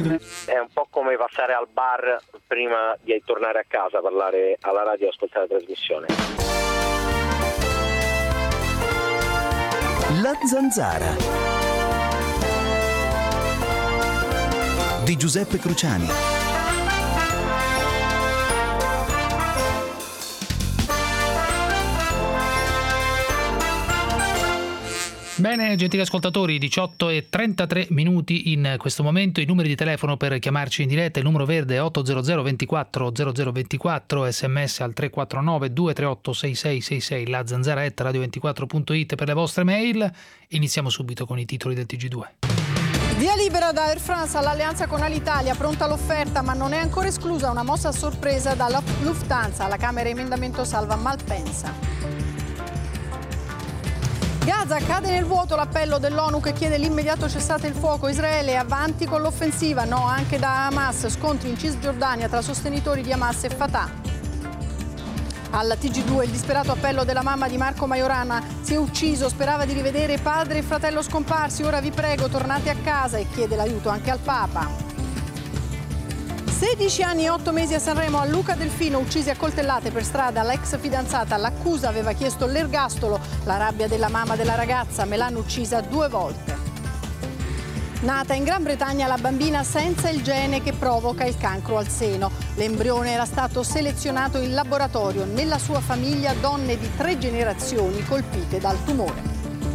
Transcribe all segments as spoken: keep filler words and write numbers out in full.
È un po' come passare al bar prima di tornare a casa, parlare alla radio e ascoltare la trasmissione. La Zanzara di Giuseppe Cruciani. Bene, gentili ascoltatori, diciotto e trentatré minuti in questo momento. I numeri di telefono per chiamarci in diretta: il numero verde è otto zero zero ventiquattro zero zero ventiquattro, sms al tre quattro nove due tre otto sei sei sei sei, la zanzara at radio ventiquattro punto it per le vostre mail. Iniziamo subito con i titoli del T G due. Via libera da Air France all'alleanza con Alitalia, pronta l'offerta ma non è ancora esclusa una mossa a sorpresa dalla Lufthansa. Alla Camera emendamento salva Malpensa. Gaza, cade nel vuoto l'appello dell'ONU che chiede l'immediato cessate il fuoco. Israele avanti con l'offensiva, no anche da Hamas. Scontri in Cisgiordania tra sostenitori di Hamas e Fatah. Alla T G due il disperato appello della mamma di Marco Majorana: si è ucciso, sperava di rivedere padre e fratello scomparsi, ora vi prego tornate a casa, e chiede l'aiuto anche al Papa. sedici anni e otto mesi a Sanremo, a Luca Delfino, uccisi a coltellate per strada l'ex fidanzata. L'accusa aveva chiesto l'ergastolo, la rabbia della mamma della ragazza: me l'hanno uccisa due volte. Nata in Gran Bretagna la bambina senza il gene che provoca il cancro al seno. L'embrione era stato selezionato in laboratorio. Nella sua famiglia donne di tre generazioni colpite dal tumore.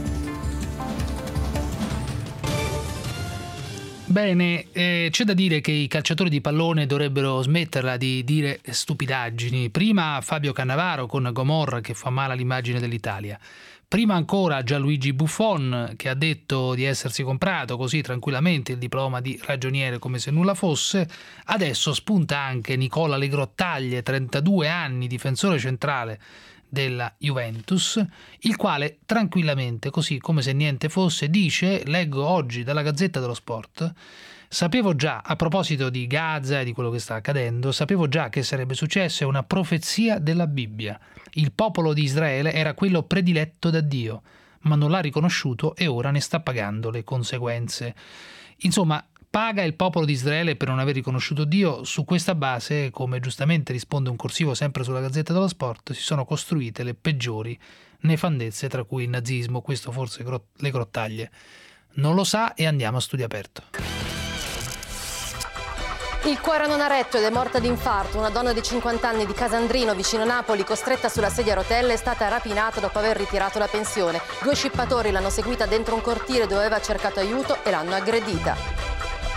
Bene, eh, c'è da dire che i calciatori di pallone dovrebbero smetterla di dire stupidaggini. Prima Fabio Cannavaro con Gomorra, che fa male all'immagine dell'Italia. Prima ancora Gianluigi Buffon, che ha detto di essersi comprato così tranquillamente il diploma di ragioniere come se nulla fosse. Adesso spunta anche Nicola Legrottaglie, trentadue anni, difensore centrale della Juventus, il quale tranquillamente, così come se niente fosse, dice, leggo oggi dalla Gazzetta dello Sport: sapevo già, a proposito di Gaza e di quello che sta accadendo, sapevo già che sarebbe successo, è una profezia della Bibbia. Il popolo di Israele era quello prediletto da Dio, ma non l'ha riconosciuto e ora ne sta pagando le conseguenze. Insomma, paga il popolo di Israele per non aver riconosciuto Dio. Su questa base, come giustamente risponde un corsivo sempre sulla Gazzetta dello Sport, si sono costruite le peggiori nefandezze, tra cui il nazismo. Questo forse le Grottaglie non lo sa, e andiamo a studio aperto. Il cuore non ha retto ed è morta di infarto. Una donna di cinquanta anni di Casandrino, vicino Napoli, costretta sulla sedia a rotelle, è stata rapinata dopo aver ritirato la pensione. Due scippatori l'hanno seguita dentro un cortile dove aveva cercato aiuto e l'hanno aggredita.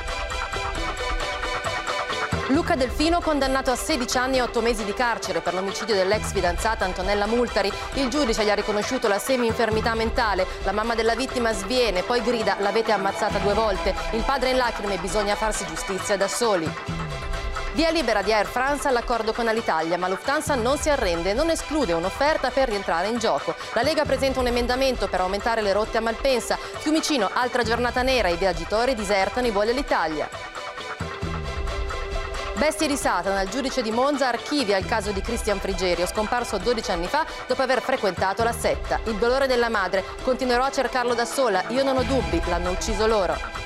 Luca Delfino condannato a sedici anni e otto mesi di carcere per l'omicidio dell'ex fidanzata Antonella Multari. Il giudice gli ha riconosciuto la semi-infermità mentale. La mamma della vittima sviene, poi grida: l'avete ammazzata due volte. Il padre in lacrime: bisogna farsi giustizia da soli. Via libera di Air France all'accordo con Alitalia, ma Lufthansa non si arrende e non esclude un'offerta per rientrare in gioco. La Lega presenta un emendamento per aumentare le rotte a Malpensa. Fiumicino, altra giornata nera, i viaggiatori disertano i voli all'Italia. Bestie di Satana, il giudice di Monza archivia il caso di Cristian Frigerio, scomparso dodici anni fa dopo aver frequentato la setta. Il dolore della madre: continuerò a cercarlo da sola, io non ho dubbi, l'hanno ucciso loro.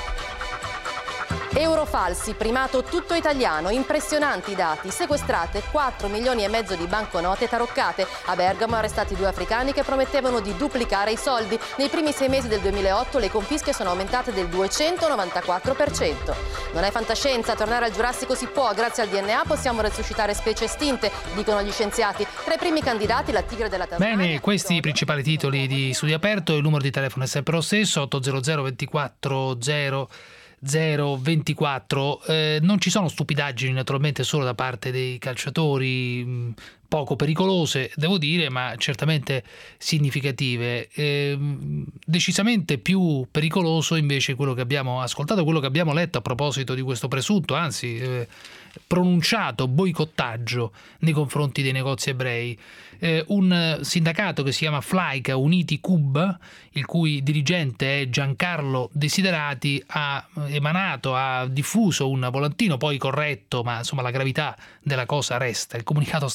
Eurofalsi, primato tutto italiano, impressionanti i dati, sequestrate quattro milioni e mezzo di banconote taroccate. A Bergamo arrestati due africani che promettevano di duplicare i soldi. Nei primi sei mesi del duemilaotto le confische sono aumentate del duecentonovantaquattro per cento. Non è fantascienza, tornare al Giurassico si può, grazie al D N A possiamo resuscitare specie estinte, dicono gli scienziati. Tra i primi candidati la tigre della Tasmania. Bene, questi i principali titoli di Studio Aperto. Il numero di telefono è sempre lo stesso, otto zero zero ventiquattro zero zero ventiquattro. Eh, non ci sono stupidaggini naturalmente solo da parte dei calciatori, mh, poco pericolose devo dire, ma certamente significative. Eh, decisamente più pericoloso invece quello che abbiamo ascoltato, quello che abbiamo letto a proposito di questo presunto, anzi eh, pronunciato boicottaggio nei confronti dei negozi ebrei. Eh, un sindacato che si chiama Flaica Uniti Cuba, il cui dirigente è Giancarlo Desiderati, ha emanato, ha diffuso un volantino poi corretto, ma insomma la gravità della cosa resta. Il comunicato stampa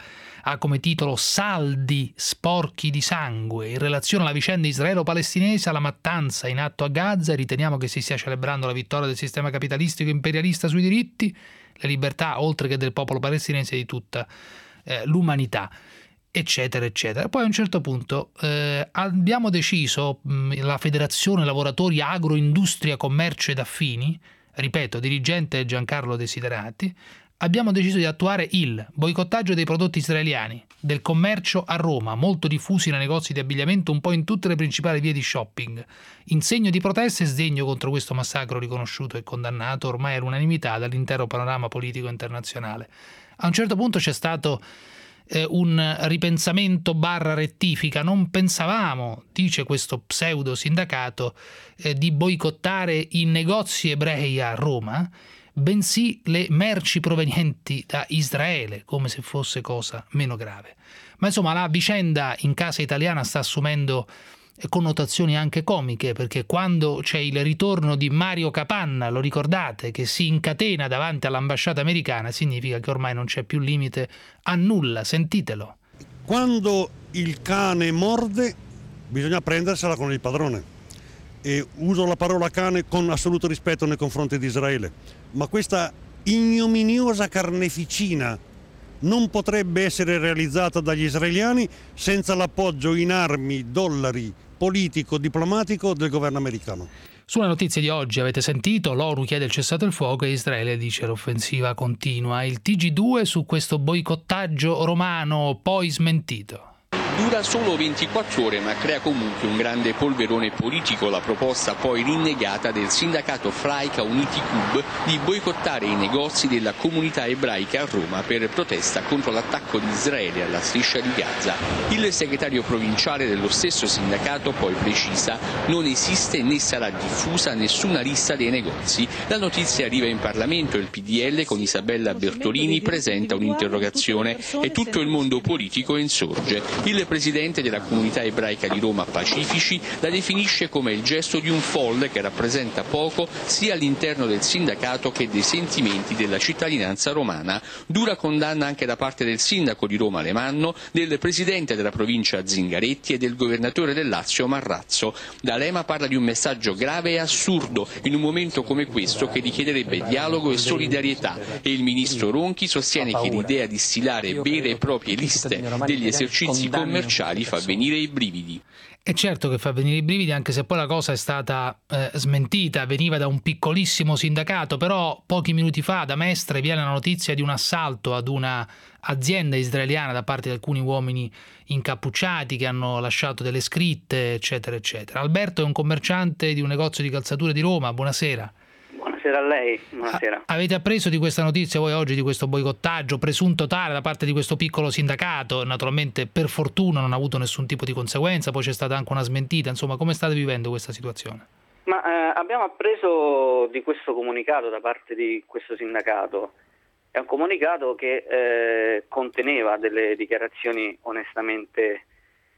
ha come titolo Saldi sporchi di sangue. In relazione alla vicenda israelo-palestinese, alla mattanza in atto a Gaza, riteniamo che si stia celebrando la vittoria del sistema capitalistico imperialista sui diritti, le libertà, oltre che del popolo palestinese e di tutta eh, l'umanità, eccetera, eccetera. Poi a un certo punto eh, abbiamo deciso, mh, la Federazione Lavoratori Agroindustria Commercio ed Affini, ripeto, dirigente Giancarlo Desiderati, abbiamo deciso di attuare il boicottaggio dei prodotti israeliani, del commercio a Roma, molto diffusi nei negozi di abbigliamento un po' in tutte le principali vie di shopping, in segno di protesta e sdegno contro questo massacro riconosciuto e condannato ormai all'unanimità dall'intero panorama politico internazionale. A un certo punto c'è stato eh, un ripensamento barra rettifica. Non pensavamo, dice questo pseudo sindacato, eh, di boicottare i negozi ebrei a Roma, bensì le merci provenienti da Israele, come se fosse cosa meno grave. Ma insomma la vicenda in casa italiana sta assumendo connotazioni anche comiche, perché quando c'è il ritorno di Mario Capanna, lo ricordate, che si incatena davanti all'ambasciata americana, significa che ormai non c'è più limite a nulla. Sentitelo. Quando il cane morde bisogna prendersela con il padrone. E uso la parola cane con assoluto rispetto nei confronti di Israele, ma questa ignominiosa carneficina non potrebbe essere realizzata dagli israeliani senza l'appoggio in armi, dollari, politico, diplomatico del governo americano. Sulle notizie di oggi avete sentito, l'ONU chiede il cessato il fuoco e Israele dice l'offensiva continua. Il T G due su questo boicottaggio romano poi smentito. Dura solo ventiquattro ore, ma crea comunque un grande polverone politico la proposta poi rinnegata del sindacato Fraica Uniti Cub di boicottare i negozi della comunità ebraica a Roma per protesta contro l'attacco di Israele alla striscia di Gaza. Il segretario provinciale dello stesso sindacato poi precisa: non esiste né sarà diffusa nessuna lista dei negozi. La notizia arriva in Parlamento, il P D L con Isabella Bertolini presenta un'interrogazione e tutto il mondo politico insorge. Il presidente della comunità ebraica di Roma Pacifici la definisce come il gesto di un folle che rappresenta poco sia all'interno del sindacato che dei sentimenti della cittadinanza romana. Dura condanna anche da parte del sindaco di Roma Alemanno, del presidente della provincia Zingaretti e del governatore del Lazio Marrazzo. D'Alema parla di un messaggio grave e assurdo in un momento come questo che richiederebbe dialogo e solidarietà, e il ministro Ronchi sostiene che l'idea di stilare vere e proprie liste degli esercizi commerciali fa venire i brividi. E certo che fa venire i brividi, anche se poi la cosa è stata eh, smentita, veniva da un piccolissimo sindacato, però pochi minuti fa da Mestre viene la notizia di un assalto ad una azienda israeliana da parte di alcuni uomini incappucciati che hanno lasciato delle scritte, eccetera, eccetera. Alberto è un commerciante di un negozio di calzature di Roma, buonasera. Buonasera a lei, buonasera. A- avete appreso di questa notizia voi oggi, di questo boicottaggio presunto tale da parte di questo piccolo sindacato? Naturalmente per fortuna non ha avuto nessun tipo di conseguenza, poi c'è stata anche una smentita, insomma come state vivendo questa situazione? Ma eh, abbiamo appreso di questo comunicato da parte di questo sindacato. È un comunicato che eh, conteneva delle dichiarazioni onestamente,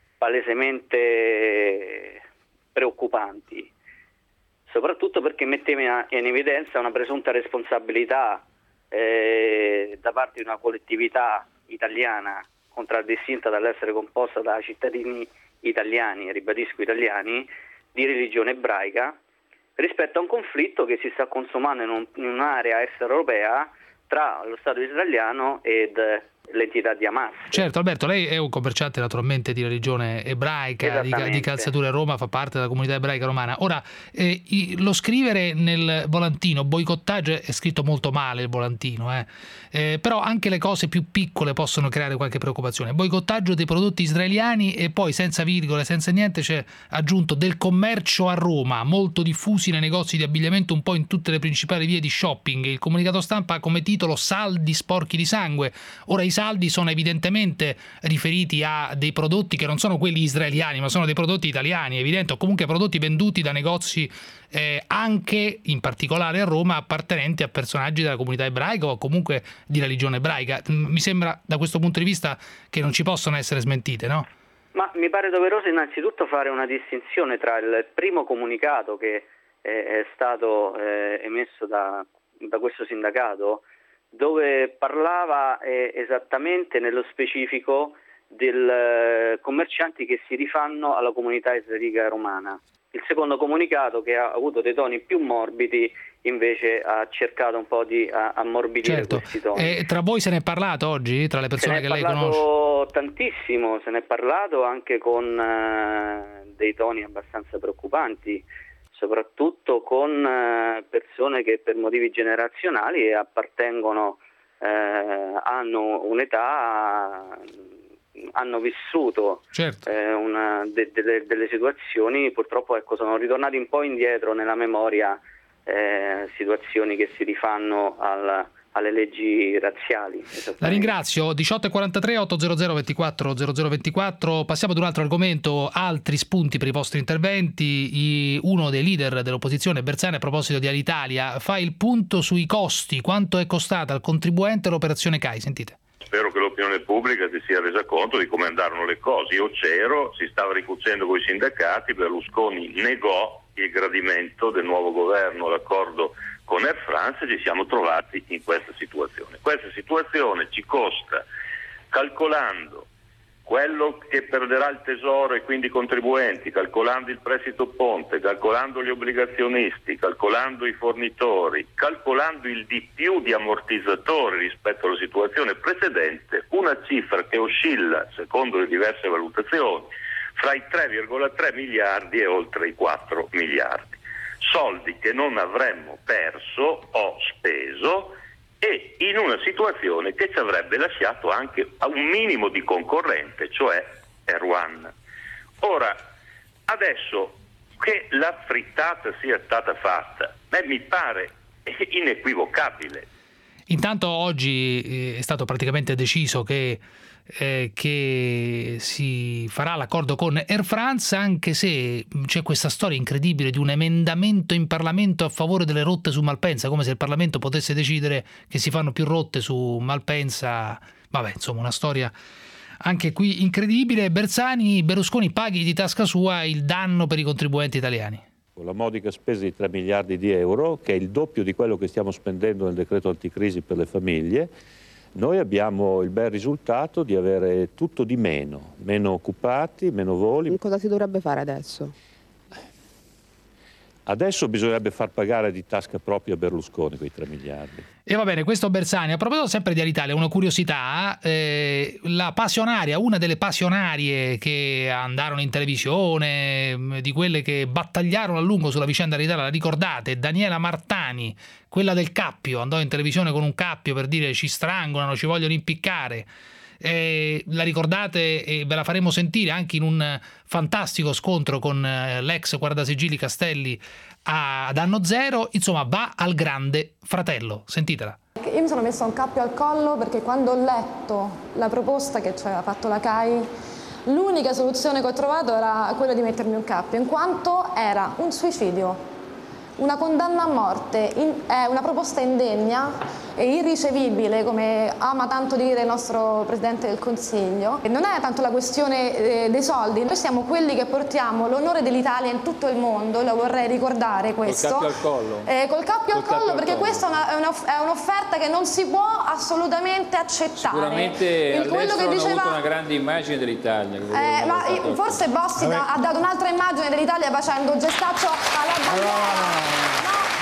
palesemente preoccupanti, soprattutto perché metteva in evidenza una presunta responsabilità eh, da parte di una collettività italiana contraddistinta dall'essere composta da cittadini italiani, e ribadisco italiani, di religione ebraica, rispetto a un conflitto che si sta consumando in, un, in un'area extraeuropea tra lo Stato israeliano ed l'entità di Hamas. Certo, Alberto, lei è un commerciante naturalmente di religione ebraica, di, di calzature a Roma, fa parte della comunità ebraica romana. Ora, eh, lo scrivere nel volantino boicottaggio è scritto molto male il volantino, eh. Eh, però anche le cose più piccole possono creare qualche preoccupazione. Boicottaggio dei prodotti israeliani e poi senza virgole, senza niente c'è aggiunto del commercio a Roma, molto diffusi nei negozi di abbigliamento un po' in tutte le principali vie di shopping. Il comunicato stampa ha come titolo Saldi sporchi di sangue. Ora i saldi sono evidentemente riferiti a dei prodotti che non sono quelli israeliani, ma sono dei prodotti italiani, evidente, o comunque prodotti venduti da negozi eh, anche in particolare a Roma appartenenti a personaggi della comunità ebraica o comunque di religione ebraica. Mi sembra da questo punto di vista che non ci possono essere smentite, no? Ma mi pare doveroso innanzitutto fare una distinzione tra il primo comunicato che è stato eh, emesso da, da questo sindacato, dove parlava eh, esattamente nello specifico del eh, commercianti che si rifanno alla comunità israelica romana. Il secondo comunicato, che ha avuto dei toni più morbidi, invece ha cercato un po' di a, ammorbidire certo. questi toni. E tra voi se ne è parlato oggi, tra le persone che lei conosce? Se ne è parlato tantissimo, se ne è parlato anche con eh, dei toni abbastanza preoccupanti, soprattutto con eh, persone che per motivi generazionali appartengono, eh, hanno un'età, hanno vissuto certo. eh, una, de, de, delle situazioni, purtroppo ecco, sono ritornati un po' indietro nella memoria, eh, situazioni che si rifanno al, alle leggi razziali. La ringrazio. diciotto e quarantatré, ottocento ventiquattro zero zero ventiquattro. Passiamo ad un altro argomento, altri spunti per i vostri interventi. Uno dei leader dell'opposizione, Bersani, a proposito di Alitalia, fa il punto sui costi, quanto è costata al contribuente l'operazione C A I. Sentite. Spero che l'opinione pubblica si sia resa conto di come andarono le cose. Io c'ero, si stava ricucendo con i sindacati, Berlusconi negò il gradimento del nuovo governo, l'accordo con Air France, e ci siamo trovati in questa situazione. Questa situazione ci costa, calcolando quello che perderà il Tesoro e quindi i contribuenti, calcolando il prestito ponte, calcolando gli obbligazionisti, calcolando i fornitori, calcolando il di più di ammortizzatori rispetto alla situazione precedente, una cifra che oscilla, secondo le diverse valutazioni, fra i tre virgola tre miliardi e oltre i quattro miliardi. Soldi che non avremmo perso o speso, e in una situazione che ci avrebbe lasciato anche a un minimo di concorrente, cioè Air One. Ora, adesso che la frittata sia stata fatta, beh, mi pare inequivocabile. Intanto oggi è stato praticamente deciso che Eh, che si farà l'accordo con Air France, anche se c'è questa storia incredibile di un emendamento in Parlamento a favore delle rotte su Malpensa, come se il Parlamento potesse decidere che si fanno più rotte su Malpensa. Vabbè, insomma, una storia anche qui incredibile. Bersani, Berlusconi paghi di tasca sua il danno per i contribuenti italiani. Con la modica spesa di tre miliardi di euro, che è il doppio di quello che stiamo spendendo nel decreto anticrisi per le famiglie, noi abbiamo il bel risultato di avere tutto di meno, meno occupati, meno voli. Cosa si dovrebbe fare adesso? Adesso bisognerebbe far pagare di tasca propria a Berlusconi quei tre miliardi. E va bene, questo Bersani. A proposito sempre di Alitalia, una curiosità, eh, la passionaria, una delle passionarie che andarono in televisione, di quelle che battagliarono a lungo sulla vicenda Alitalia, la ricordate? Daniela Martani, quella del cappio, andò in televisione con un cappio per dire ci strangolano, ci vogliono impiccare. Eh, la ricordate e ve la faremo sentire anche in un fantastico scontro con eh, l'ex guardasigilli Castelli a, ad Anno Zero. Insomma, va al Grande Fratello, sentitela. Io mi sono messa un cappio al collo perché quando ho letto la proposta che ci aveva fatto la C A I, l'unica soluzione che ho trovato era quella di mettermi un cappio, in quanto era un suicidio. Una condanna a morte in, è una proposta indegna e irricevibile, come ama tanto dire il nostro Presidente del Consiglio. E non è tanto la questione eh, dei soldi, noi siamo quelli che portiamo l'onore dell'Italia in tutto il mondo, lo vorrei ricordare questo. Col cappio al collo? Eh, col cappio col al collo, cappio perché al collo. questa è, una, è, una, è un'offerta che non si può assolutamente accettare. Sicuramente Il, all'estero quello che hanno diceva... avuto una grande immagine dell'Italia. Eh, ma forse Bossi ha dato un'altra immagine dell'Italia facendo un gestaccio alla bandiera.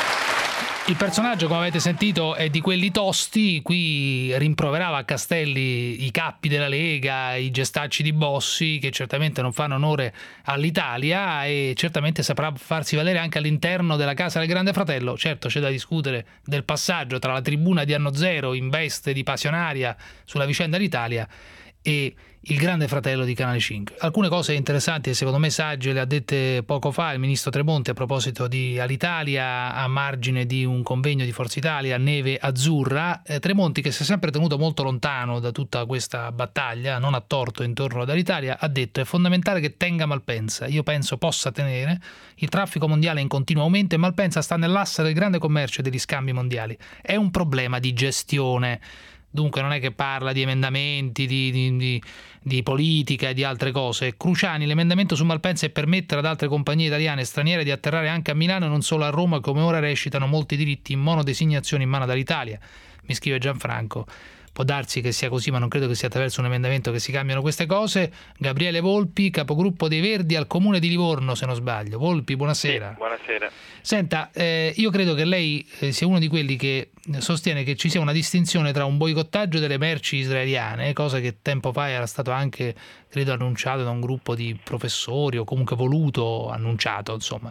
Il personaggio, come avete sentito, è di quelli tosti. Qui rimproverava a Castelli i cappi della Lega, i gestacci di Bossi, che certamente non fanno onore all'Italia, e certamente saprà farsi valere anche all'interno della casa del Grande Fratello. Certo, c'è da discutere del passaggio tra la tribuna di Anno Zero in veste di passionaria sulla vicenda d'Italia e il Grande Fratello di Canale cinque. Alcune cose interessanti e secondo me sagge le ha dette poco fa il ministro Tremonti a proposito di Alitalia, a margine di un convegno di Forza Italia, Neve Azzurra. Eh, Tremonti, che si è sempre tenuto molto lontano da tutta questa battaglia, non a torto, intorno ad Alitalia, ha detto: è fondamentale che tenga Malpensa. Io penso possa tenere. Il traffico mondiale è in continuo aumento e Malpensa sta nell'asse del grande commercio e degli scambi mondiali. È un problema di gestione. dunque non è che parla di emendamenti, di, di, di, di politica e di altre cose. Cruciani, l'emendamento su Malpensa è permettere ad altre compagnie italiane e straniere di atterrare anche a Milano e non solo a Roma, come ora recitano molti diritti in monodesignazione in mano dall'Italia, mi scrive Gianfranco. Può darsi che sia così, ma non credo che sia attraverso un emendamento che si cambiano queste cose. Gabriele Volpi, capogruppo dei Verdi al Comune di Livorno, se non sbaglio. Volpi, buonasera. Sì, buonasera. Senta, eh, io credo che lei eh, sia uno di quelli che sostiene che ci sia una distinzione tra un boicottaggio delle merci israeliane, cosa che tempo fa era stato anche, credo, annunciato da un gruppo di professori, o comunque voluto, annunciato, insomma,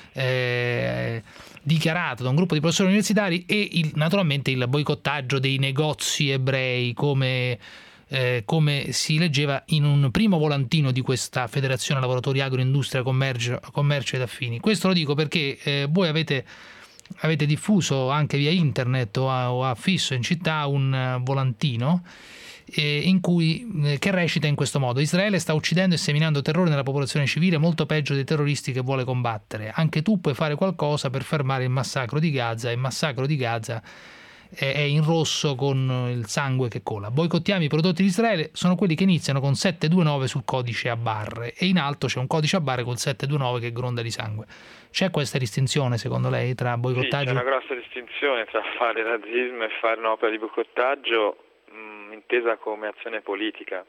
eh, dichiarato da un gruppo di professori universitari, e il, naturalmente il boicottaggio dei negozi ebrei, come, eh, come si leggeva in un primo volantino di questa Federazione Lavoratori Agroindustria Commercio, Commercio ed Affini. Questo lo dico perché eh, voi avete, avete diffuso anche via internet o a, o a fisso in città un uh, volantino eh, in cui, eh, che recita in questo modo: Israele sta uccidendo e seminando terrore nella popolazione civile, molto peggio dei terroristi che vuole combattere. Anche tu puoi fare qualcosa per fermare il massacro di Gaza. Il massacro di Gaza è, è in rosso con il sangue che cola. Boicottiamo i prodotti di Israele, sono quelli che iniziano con sette due nove sul codice a barre, e in alto c'è un codice a barre col sette due nove che gronda di sangue. C'è questa distinzione, secondo lei, tra boicottaggio? Sì, c'è una grossa distinzione tra fare razzismo e fare un'opera di boicottaggio mh, intesa come azione politica.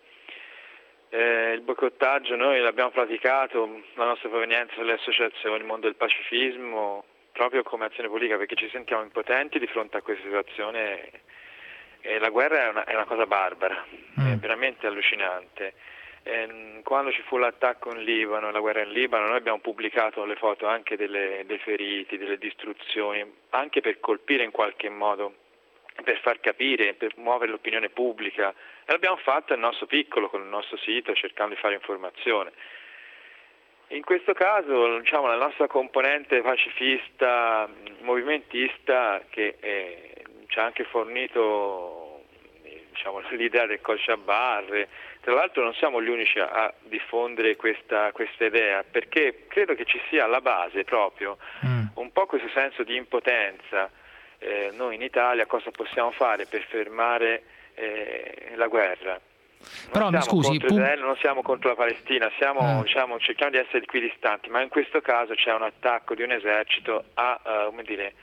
Eh, il boicottaggio noi l'abbiamo praticato, la nostra provenienza dalle associazioni, il mondo del pacifismo, proprio come azione politica, perché ci sentiamo impotenti di fronte a questa situazione, e la guerra è una, è una cosa barbara, mm. è veramente allucinante. E quando ci fu l'attacco in Libano e la guerra in Libano, noi abbiamo pubblicato le foto anche delle, dei feriti, delle distruzioni, anche per colpire in qualche modo, per far capire, per muovere l'opinione pubblica, e l'abbiamo fatto nel nostro piccolo, con il nostro sito, cercando di fare informazione. In questo caso, diciamo, la nostra componente pacifista, movimentista, che eh, ci ha anche fornito, diciamo, l'idea del codice a barre. Tra l'altro non siamo gli unici a diffondere questa, questa idea, perché credo che ci sia alla base proprio mm. un po' questo senso di impotenza. Eh, noi in Italia cosa possiamo fare per fermare eh, la guerra? Non Però mi scusi, contro Israele, non siamo contro la Palestina, siamo, eh. diciamo, cerchiamo di essere equidistanti, ma in questo caso c'è un attacco di un esercito a, uh, come dire,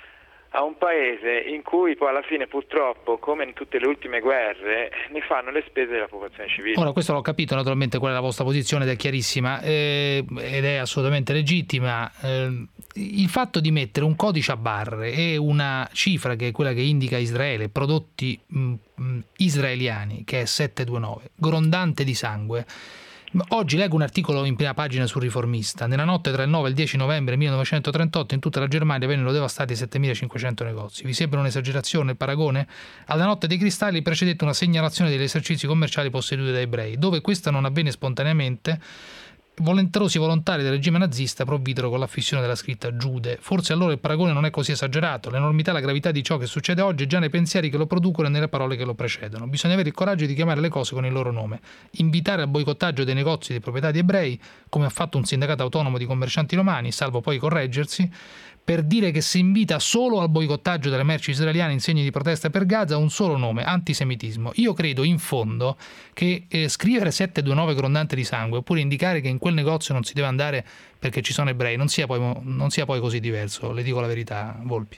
a un paese in cui poi alla fine, purtroppo, come in tutte le ultime guerre, ne fanno le spese della popolazione civile. Ora, questo l'ho capito naturalmente, qual è la vostra posizione, ed è chiarissima eh, ed è assolutamente legittima. Eh, il fatto di mettere un codice a barre e una cifra che è quella che indica Israele, prodotti mh, mh, israeliani, che è sette due nove, grondante di sangue. Oggi leggo un articolo in prima pagina sul Riformista. Nella notte tra il nove e il dieci novembre millenovecentotrentotto in tutta la Germania vennero devastati settemilacinquecento negozi. Vi sembra un'esagerazione il paragone? Alla notte dei cristalli precedette una segnalazione degli esercizi commerciali posseduti da ebrei. Dove questa non avvenne spontaneamente, volenterosi volontari del regime nazista provvidero con l'affissione della scritta Giude. Forse allora il paragone non è così esagerato. L'enormità e la gravità di ciò che succede oggi è già nei pensieri che lo producono e nelle parole che lo precedono. Bisogna avere il coraggio di chiamare le cose con il loro nome. Invitare al boicottaggio dei negozi di proprietà di ebrei, come ha fatto un sindacato autonomo di commercianti romani, salvo poi correggersi, per dire che si invita solo al boicottaggio delle merci israeliane in segno di protesta per Gaza, un solo nome: antisemitismo. Io credo in fondo che eh, scrivere sette due nove grondante di sangue, oppure indicare che in quel negozio non si deve andare perché ci sono ebrei, non sia poi, non sia poi così diverso, le dico la verità, Volpi.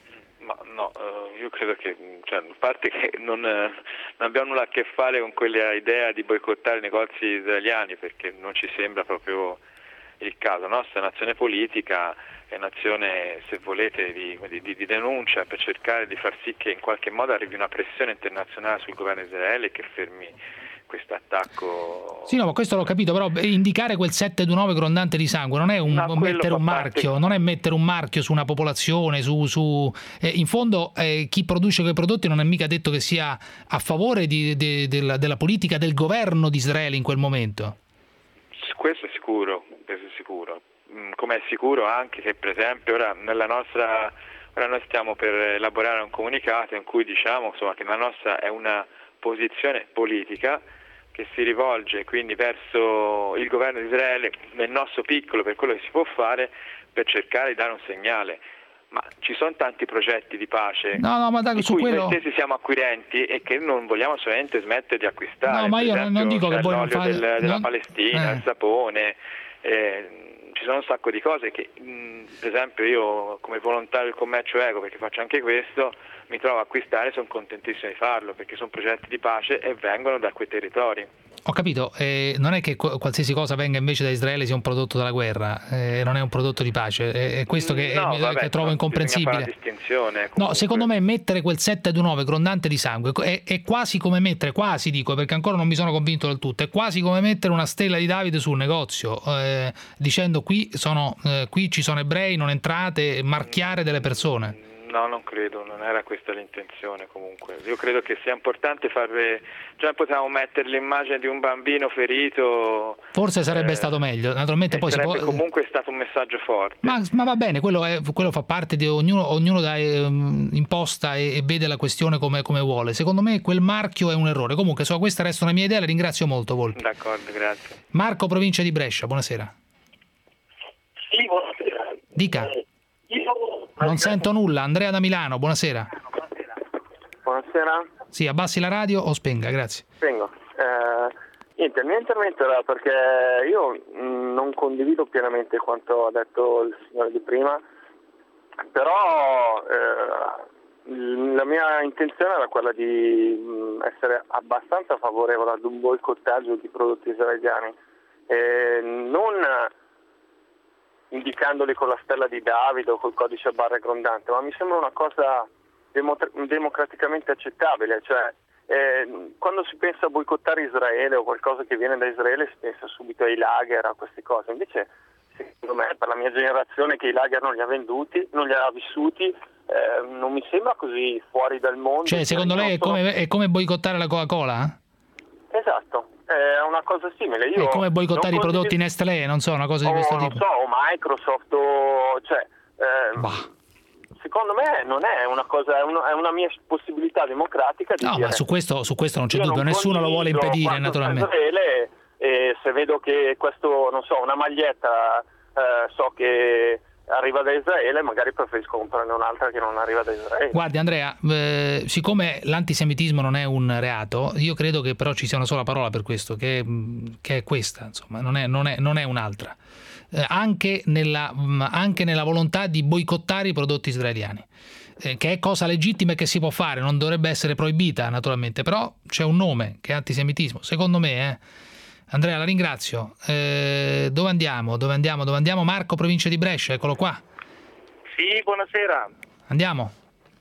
Ma no, io credo che, cioè, a parte che non, non abbiamo nulla a che fare con quella idea di boicottare i negozi israeliani, perché non ci sembra proprio il caso. La nostra è un'azione politica, è un'azione, se volete, di, di, di denuncia, per cercare di far sì che in qualche modo arrivi una pressione internazionale sul governo di Israele che fermi questo attacco. Sì, no, ma questo l'ho capito, però indicare quel sette due nove grondante di sangue non è un, no, mettere un marchio, parte... non è mettere un marchio su una popolazione, su, su eh, in fondo eh, chi produce quei prodotti non è mica detto che sia a favore di, de, de, della, della politica del governo di Israele in quel momento. Questo è sicuro, questo è sicuro. Come è sicuro anche che, per esempio, ora nella nostra ora noi stiamo per elaborare un comunicato in cui diciamo, insomma, che la nostra è una posizione politica che si rivolge quindi verso il governo di Israele nel nostro piccolo, per quello che si può fare, per cercare di dare un segnale. ma ci sono tanti progetti di pace no, no, ma da, di su cui quello... noi stessi siamo acquirenti e che non vogliamo solamente smettere di acquistare. No, ma io per esempio, non dico che voi non fate... del, della non... Palestina, eh. il sapone, eh, ci sono un sacco di cose che, mh, per esempio, io come volontario del commercio eco, perché faccio anche questo, mi trovo a acquistare, sono contentissimo di farlo, perché sono progetti di pace e vengono da quei territori. Ho capito, eh, non è che qualsiasi cosa venga invece da Israele sia un prodotto della guerra, eh, non è un prodotto di pace, è questo che, no, è, vabbè, che trovo no, incomprensibile. Fare la distinzione, no, secondo me mettere quel sette ad nove grondante di sangue è, è quasi come mettere, quasi dico perché ancora non mi sono convinto del tutto, è quasi come mettere una stella di Davide sul negozio, eh, dicendo qui, sono, eh, qui ci sono ebrei, non entrate, marchiare delle persone. No, non credo, non era questa l'intenzione comunque. Io credo che sia importante fare, già possiamo mettere l'immagine di un bambino ferito. Forse sarebbe eh, stato meglio, naturalmente poi si può... comunque stato un messaggio forte. Ma, ma va bene, quello, è, quello fa parte di ognuno, ognuno da, eh, imposta e, e vede la questione come, come vuole. Secondo me quel marchio è un errore. Comunque, so, questa resta una mia idea, la ringrazio molto, Volpi. D'accordo, grazie. Marco, provincia di Brescia, buonasera. Sì, buonasera. Dica. Eh, io... Non sento nulla. Andrea da Milano, buonasera. Buonasera. Sì, abbassi la radio o spenga, grazie. Spengo. Eh, niente, il mio intervento era perché io mh, non condivido pienamente quanto ha detto il signore di prima, però eh, la mia intenzione era quella di mh, essere abbastanza favorevole ad un boicottaggio di prodotti israeliani, eh, non indicandoli con la stella di Davide o col codice a barre grondante, ma mi sembra una cosa demo- democraticamente accettabile, cioè eh, quando si pensa a boicottare Israele o qualcosa che viene da Israele si pensa subito ai lager, a queste cose, invece secondo me per la mia generazione che i lager non li ha venduti, non li ha vissuti, eh, non mi sembra così fuori dal mondo. Cioè secondo lei è come, è come boicottare la Coca-Cola? Esatto. È una cosa simile. Io è come boicottare i prodotti consiglio... Nestlé, non so, una cosa di o, questo non tipo. so, o Microsoft, o, cioè, eh, secondo me non è una cosa, è una, è una mia possibilità democratica di No, dire, ma su questo, su questo non c'è io dubbio, non nessuno lo vuole impedire, quanto naturalmente. Israele, e se vedo che questo, non so, una maglietta, eh, so che arriva da Israele, magari preferisco comprarne un'altra che non arriva da Israele. Guardi Andrea, eh, siccome l'antisemitismo non è un reato, io credo che però ci sia una sola parola per questo, che, che è questa, insomma, non è, non è, non è un'altra. Eh, anche, nella, anche nella volontà di boicottare i prodotti israeliani, eh, che è cosa legittima e che si può fare, non dovrebbe essere proibita naturalmente, però c'è un nome che è antisemitismo, secondo me, eh. Andrea, la ringrazio. Eh, dove andiamo? Dove andiamo? Dove andiamo? Marco, provincia di Brescia, eccolo qua. Sì, buonasera. Andiamo.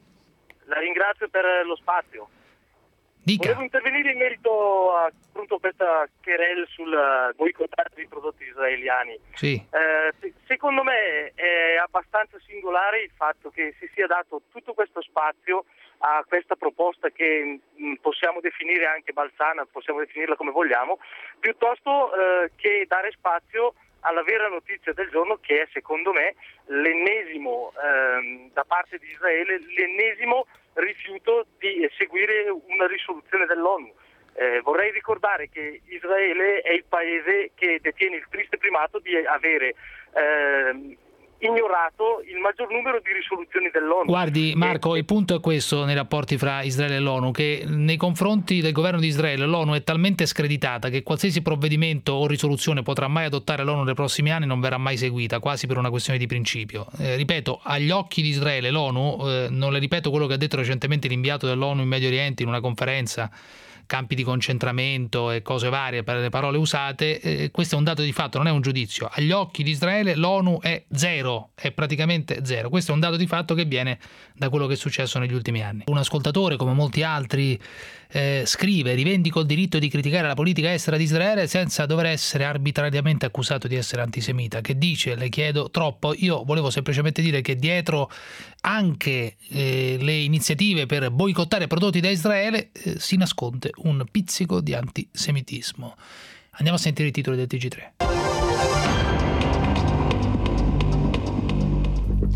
La ringrazio per lo spazio. Dica. Volevo intervenire in merito a appunto questa querel sul boicottaggio dei prodotti israeliani. Sì. Eh, secondo me è abbastanza singolare il fatto che si sia dato tutto questo spazio a questa proposta che mh, possiamo definire anche balzana, possiamo definirla come vogliamo, piuttosto eh, che dare spazio alla vera notizia del giorno, che è secondo me l'ennesimo ehm, da parte di Israele, l'ennesimo rifiuto di seguire una risoluzione dell'ONU. Eh, vorrei ricordare che Israele è il paese che detiene il triste primato di avere ehm, ignorato il maggior numero di risoluzioni dell'ONU. Guardi Marco, il punto è questo nei rapporti fra Israele e l'ONU, che nei confronti del governo di Israele l'ONU è talmente screditata che qualsiasi provvedimento o risoluzione potrà mai adottare l'ONU nei prossimi anni non verrà mai seguita, quasi per una questione di principio. Eh, ripeto, agli occhi di Israele l'ONU, eh, non le ripeto quello che ha detto recentemente l'inviato dell'ONU in Medio Oriente in una conferenza, campi di concentramento e cose varie per le parole usate, eh, questo è un dato di fatto, non è un giudizio. Agli occhi di Israele l'ONU è zero, è praticamente zero. Questo è un dato di fatto che viene da quello che è successo negli ultimi anni. Un ascoltatore, come molti altri, eh, scrive: rivendico il diritto di criticare la politica estera di Israele senza dover essere arbitrariamente accusato di essere antisemita. Che dice? Le chiedo troppo. Io volevo semplicemente dire che dietro anche eh, le iniziative per boicottare prodotti da Israele eh, si nasconde un pizzico di antisemitismo. Andiamo a sentire i titoli del T G tre.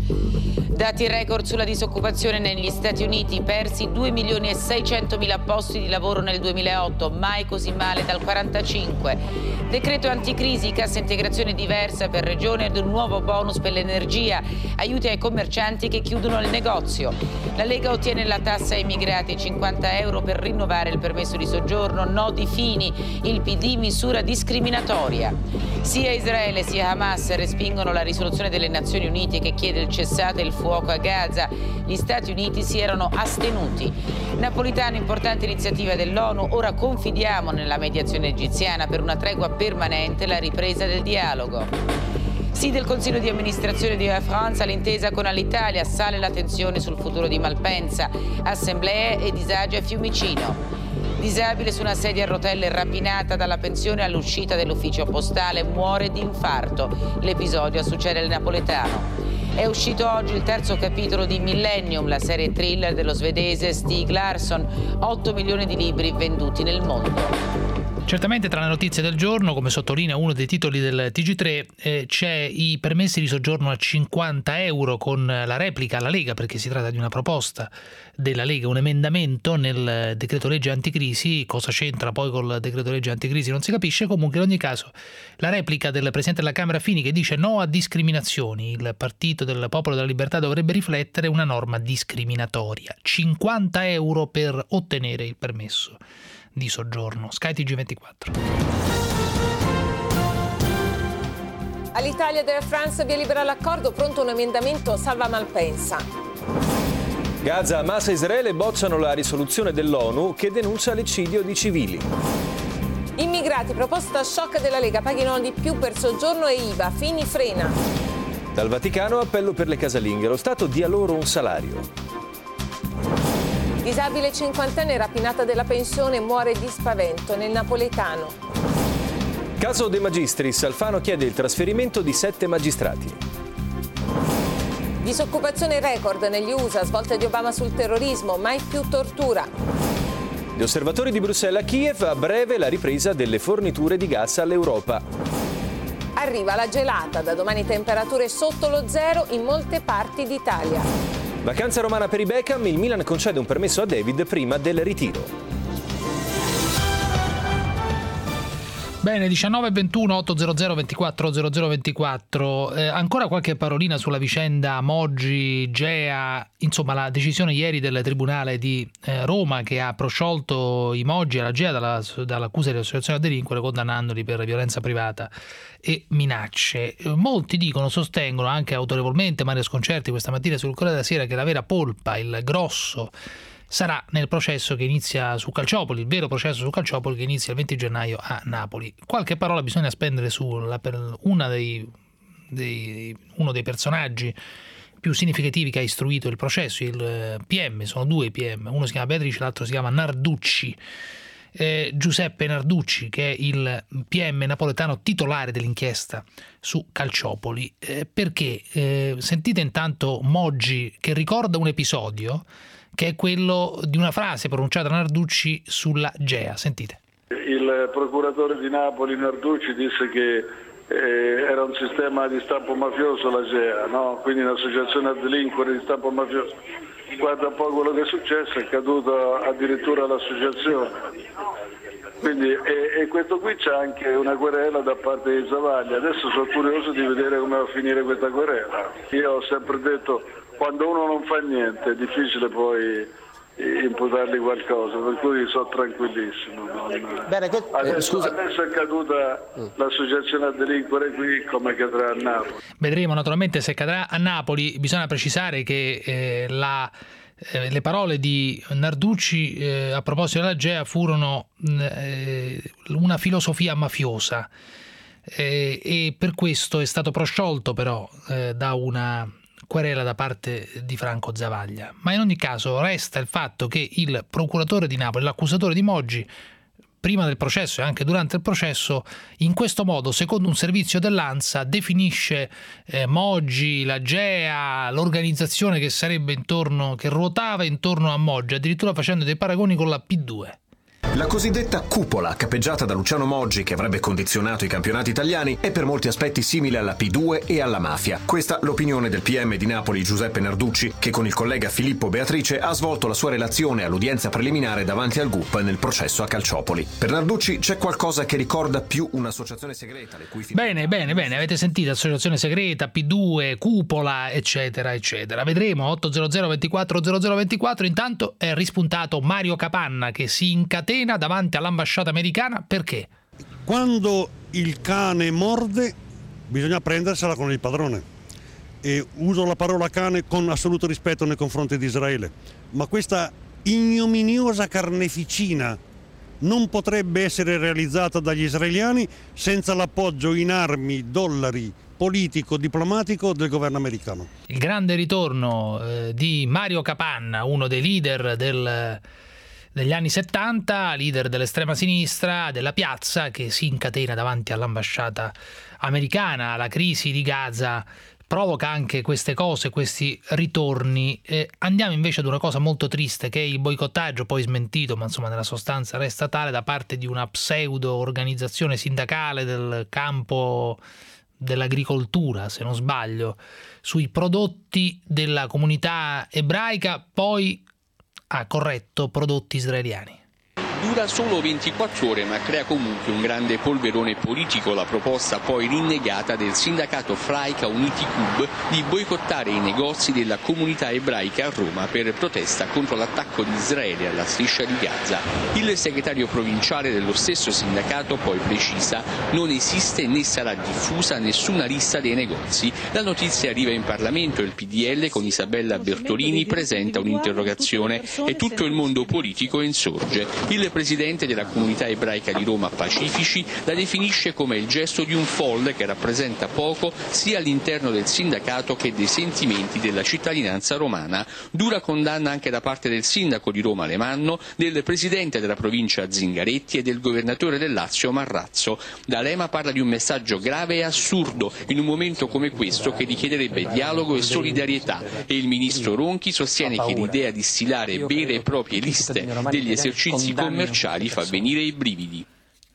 Dati record sulla disoccupazione negli Stati Uniti, persi due milioni e seicentomila posti di lavoro nel duemilaotto, mai così male dal quarantacinque. Decreto anticrisi, cassa integrazione diversa per regione ed un nuovo bonus per l'energia, aiuti ai commercianti che chiudono il negozio. La Lega ottiene la tassa ai immigrati, cinquanta euro per rinnovare il permesso di soggiorno, no di Fini, il P D misura discriminatoria. Sia Israele sia Hamas respingono la risoluzione delle Nazioni Unite che chiede il cessate il fuoco a Gaza. Gli Stati Uniti si erano astenuti. Napolitano, importante iniziativa dell'ONU, ora confidiamo nella mediazione egiziana per una tregua permanente e la ripresa del dialogo. Sì del Consiglio di amministrazione di Air France all'intesa con Alitalia, sale la tensione sul futuro di Malpensa, assemblee e disagi a Fiumicino. Disabile su una sedia a rotelle rapinata dalla pensione all'uscita dell'ufficio postale, muore di infarto. L'episodio succede al napoletano. È uscito oggi il terzo capitolo di Millennium, la serie thriller dello svedese Stieg Larsson, otto milioni di libri venduti nel mondo. Certamente tra le notizie del giorno, come sottolinea uno dei titoli del T G tre, eh, c'è i permessi di soggiorno a cinquanta euro con la replica alla Lega, perché si tratta di una proposta della Lega, un emendamento nel decreto legge anticrisi. Cosa c'entra poi col decreto legge anticrisi non si capisce. Comunque in ogni caso la replica del Presidente della Camera Fini che dice no a discriminazioni, il Partito del Popolo della Libertà dovrebbe riflettere una norma discriminatoria, cinquanta euro per ottenere il permesso di soggiorno. Sky T G ventiquattro. All'Italia della France via libera l'accordo, pronto un emendamento salva Malpensa. Gaza, Hamas e Israele bocciano la risoluzione dell'ONU che denuncia l'eccidio di civili. Immigrati, proposta shock della Lega, paghino di più per soggiorno e I V A, Fini frena. Dal Vaticano appello per le casalinghe, lo Stato dia loro un salario. Disabile cinquantenne rapinata della pensione, muore di spavento nel napoletano. Caso De Magistris, Alfano chiede il trasferimento di sette magistrati. Disoccupazione record negli U S A, svolta di Obama sul terrorismo, mai più tortura. Gli osservatori di Bruxelles a Kiev, a breve la ripresa delle forniture di gas all'Europa. Arriva la gelata, da domani temperature sotto lo zero in molte parti d'Italia. Vacanza romana per i Beckham, il Milan concede un permesso a David prima del ritiro. Bene, diciannove e ventuno, ottocento ventiquattro zero zero ventiquattro. Eh, ancora qualche parolina sulla vicenda Moggi, Gea, insomma la decisione ieri del Tribunale di eh, Roma che ha prosciolto i Moggi e la Gea dalla, dall'accusa di associazione a delinquere, condannandoli per violenza privata e minacce. Molti dicono, sostengono anche autorevolmente, Mario Sconcerti questa mattina sul Corriere della Sera, che la vera polpa, il grosso, sarà nel processo che inizia su Calciopoli, il vero processo su Calciopoli che inizia il venti gennaio a Napoli. Qualche parola bisogna spendere su per una dei, dei, uno dei personaggi più significativi che ha istruito il processo, il P M, sono due i P M, uno si chiama Beatrice, l'altro si chiama Narducci. Eh, Giuseppe Narducci, che è il P M napoletano titolare dell'inchiesta su Calciopoli. Eh, perché? Eh, sentite intanto Moggi che ricorda un episodio che è quello di una frase pronunciata da Narducci sulla Gea. Sentite. Il procuratore di Napoli Narducci disse che eh, era un sistema di stampo mafioso la Gea, no? Quindi un'associazione a delinquere di stampo mafioso. Guarda un po' quello che è successo, è caduto addirittura l'associazione. Quindi, e, e questo qui c'è anche una querela da parte di Zavaglia. Adesso sono curioso di vedere come va a finire questa querela. Io ho sempre detto, quando uno non fa niente è difficile poi imputargli qualcosa, per cui sono tranquillissimo. Non... Bene, que- adesso, eh, adesso è caduta l'associazione a delinquere qui, come cadrà a Napoli. Vedremo naturalmente se cadrà a Napoli. Bisogna precisare che eh, la, eh, le parole di Narducci eh, a proposito della Gea furono eh, una filosofia mafiosa eh, e per questo è stato prosciolto però eh, da una querela da parte di Franco Zavaglia. Ma in ogni caso resta il fatto che il procuratore di Napoli, l'accusatore di Moggi, prima del processo e anche durante il processo, in questo modo, secondo un servizio dell'ANSA, definisce eh, Moggi, la Gea, l'organizzazione che sarebbe intorno, che ruotava intorno a Moggi, addirittura facendo dei paragoni con la P due. La cosiddetta cupola, capeggiata da Luciano Moggi, che avrebbe condizionato i campionati italiani, è per molti aspetti simile alla P due e alla mafia. Questa l'opinione del P M di Napoli Giuseppe Narducci, che con il collega Filippo Beatrice ha svolto la sua relazione all'udienza preliminare davanti al G U P nel processo a Calciopoli. Per Narducci c'è qualcosa che ricorda più un'associazione segreta, le cui Bene, bene, bene, avete sentito, associazione segreta, P due, cupola, eccetera, eccetera. Vedremo, otto zero zero ventiquattro zero zero ventiquattro, intanto è rispuntato Mario Capanna che si incatena davanti all'ambasciata americana. Perché? Quando il cane morde bisogna prendersela con il padrone, e uso la parola cane con assoluto rispetto nei confronti di Israele, ma questa ignominiosa carneficina non potrebbe essere realizzata dagli israeliani senza l'appoggio in armi, dollari, politico, diplomatico del governo americano. Il grande ritorno eh, di Mario Capanna, uno dei leader del degli anni settanta, leader dell'estrema sinistra, della piazza, che si incatena davanti all'ambasciata americana. La crisi di Gaza provoca anche queste cose, questi ritorni. Eh, andiamo invece ad una cosa molto triste, che è il boicottaggio, poi smentito, ma insomma nella sostanza resta tale, da parte di una pseudo organizzazione sindacale del campo dell'agricoltura, se non sbaglio, sui prodotti della comunità ebraica, poi ha corretto prodotti israeliani. Dura solo ventiquattro ore, ma crea comunque un grande polverone politico la proposta poi rinnegata del sindacato Fraica Uniti Cub di boicottare i negozi della comunità ebraica a Roma per protesta contro l'attacco di Israele alla striscia di Gaza. Il segretario provinciale dello stesso sindacato poi precisa: non esiste né sarà diffusa nessuna lista dei negozi. La notizia arriva in Parlamento e il P D L con Isabella Bertolini presenta un'interrogazione e tutto il mondo politico insorge. Il presidente della comunità ebraica di Roma Pacifici la definisce come il gesto di un folle che rappresenta poco sia all'interno del sindacato che dei sentimenti della cittadinanza romana. Dura condanna anche da parte del sindaco di Roma Alemanno, del presidente della provincia Zingaretti e del governatore del Lazio Marrazzo. D'Alema parla di un messaggio grave e assurdo in un momento come questo che richiederebbe dialogo e solidarietà, e il ministro Ronchi sostiene che l'idea di stilare vere e proprie liste degli esercizi commerciali fa venire i brividi.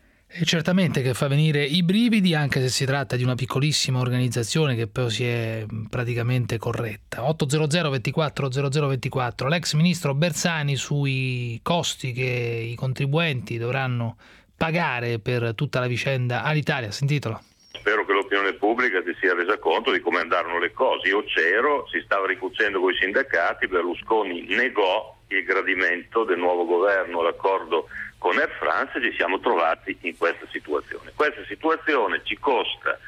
E certamente che fa venire i brividi, anche se si tratta di una piccolissima organizzazione che poi si è praticamente corretta. otto zero zero ventiquattro zero zero ventiquattro, l'ex ministro Bersani sui costi che i contribuenti dovranno pagare per tutta la vicenda all'Italia. Sentitelo. Spero che l'opinione pubblica si sia resa conto di come andarono le cose. Io c'ero, si stava ricucendo con i sindacati, Berlusconi negò il gradimento del nuovo governo, l'accordo con Air France, e ci siamo trovati in questa situazione. Questa situazione ci costa,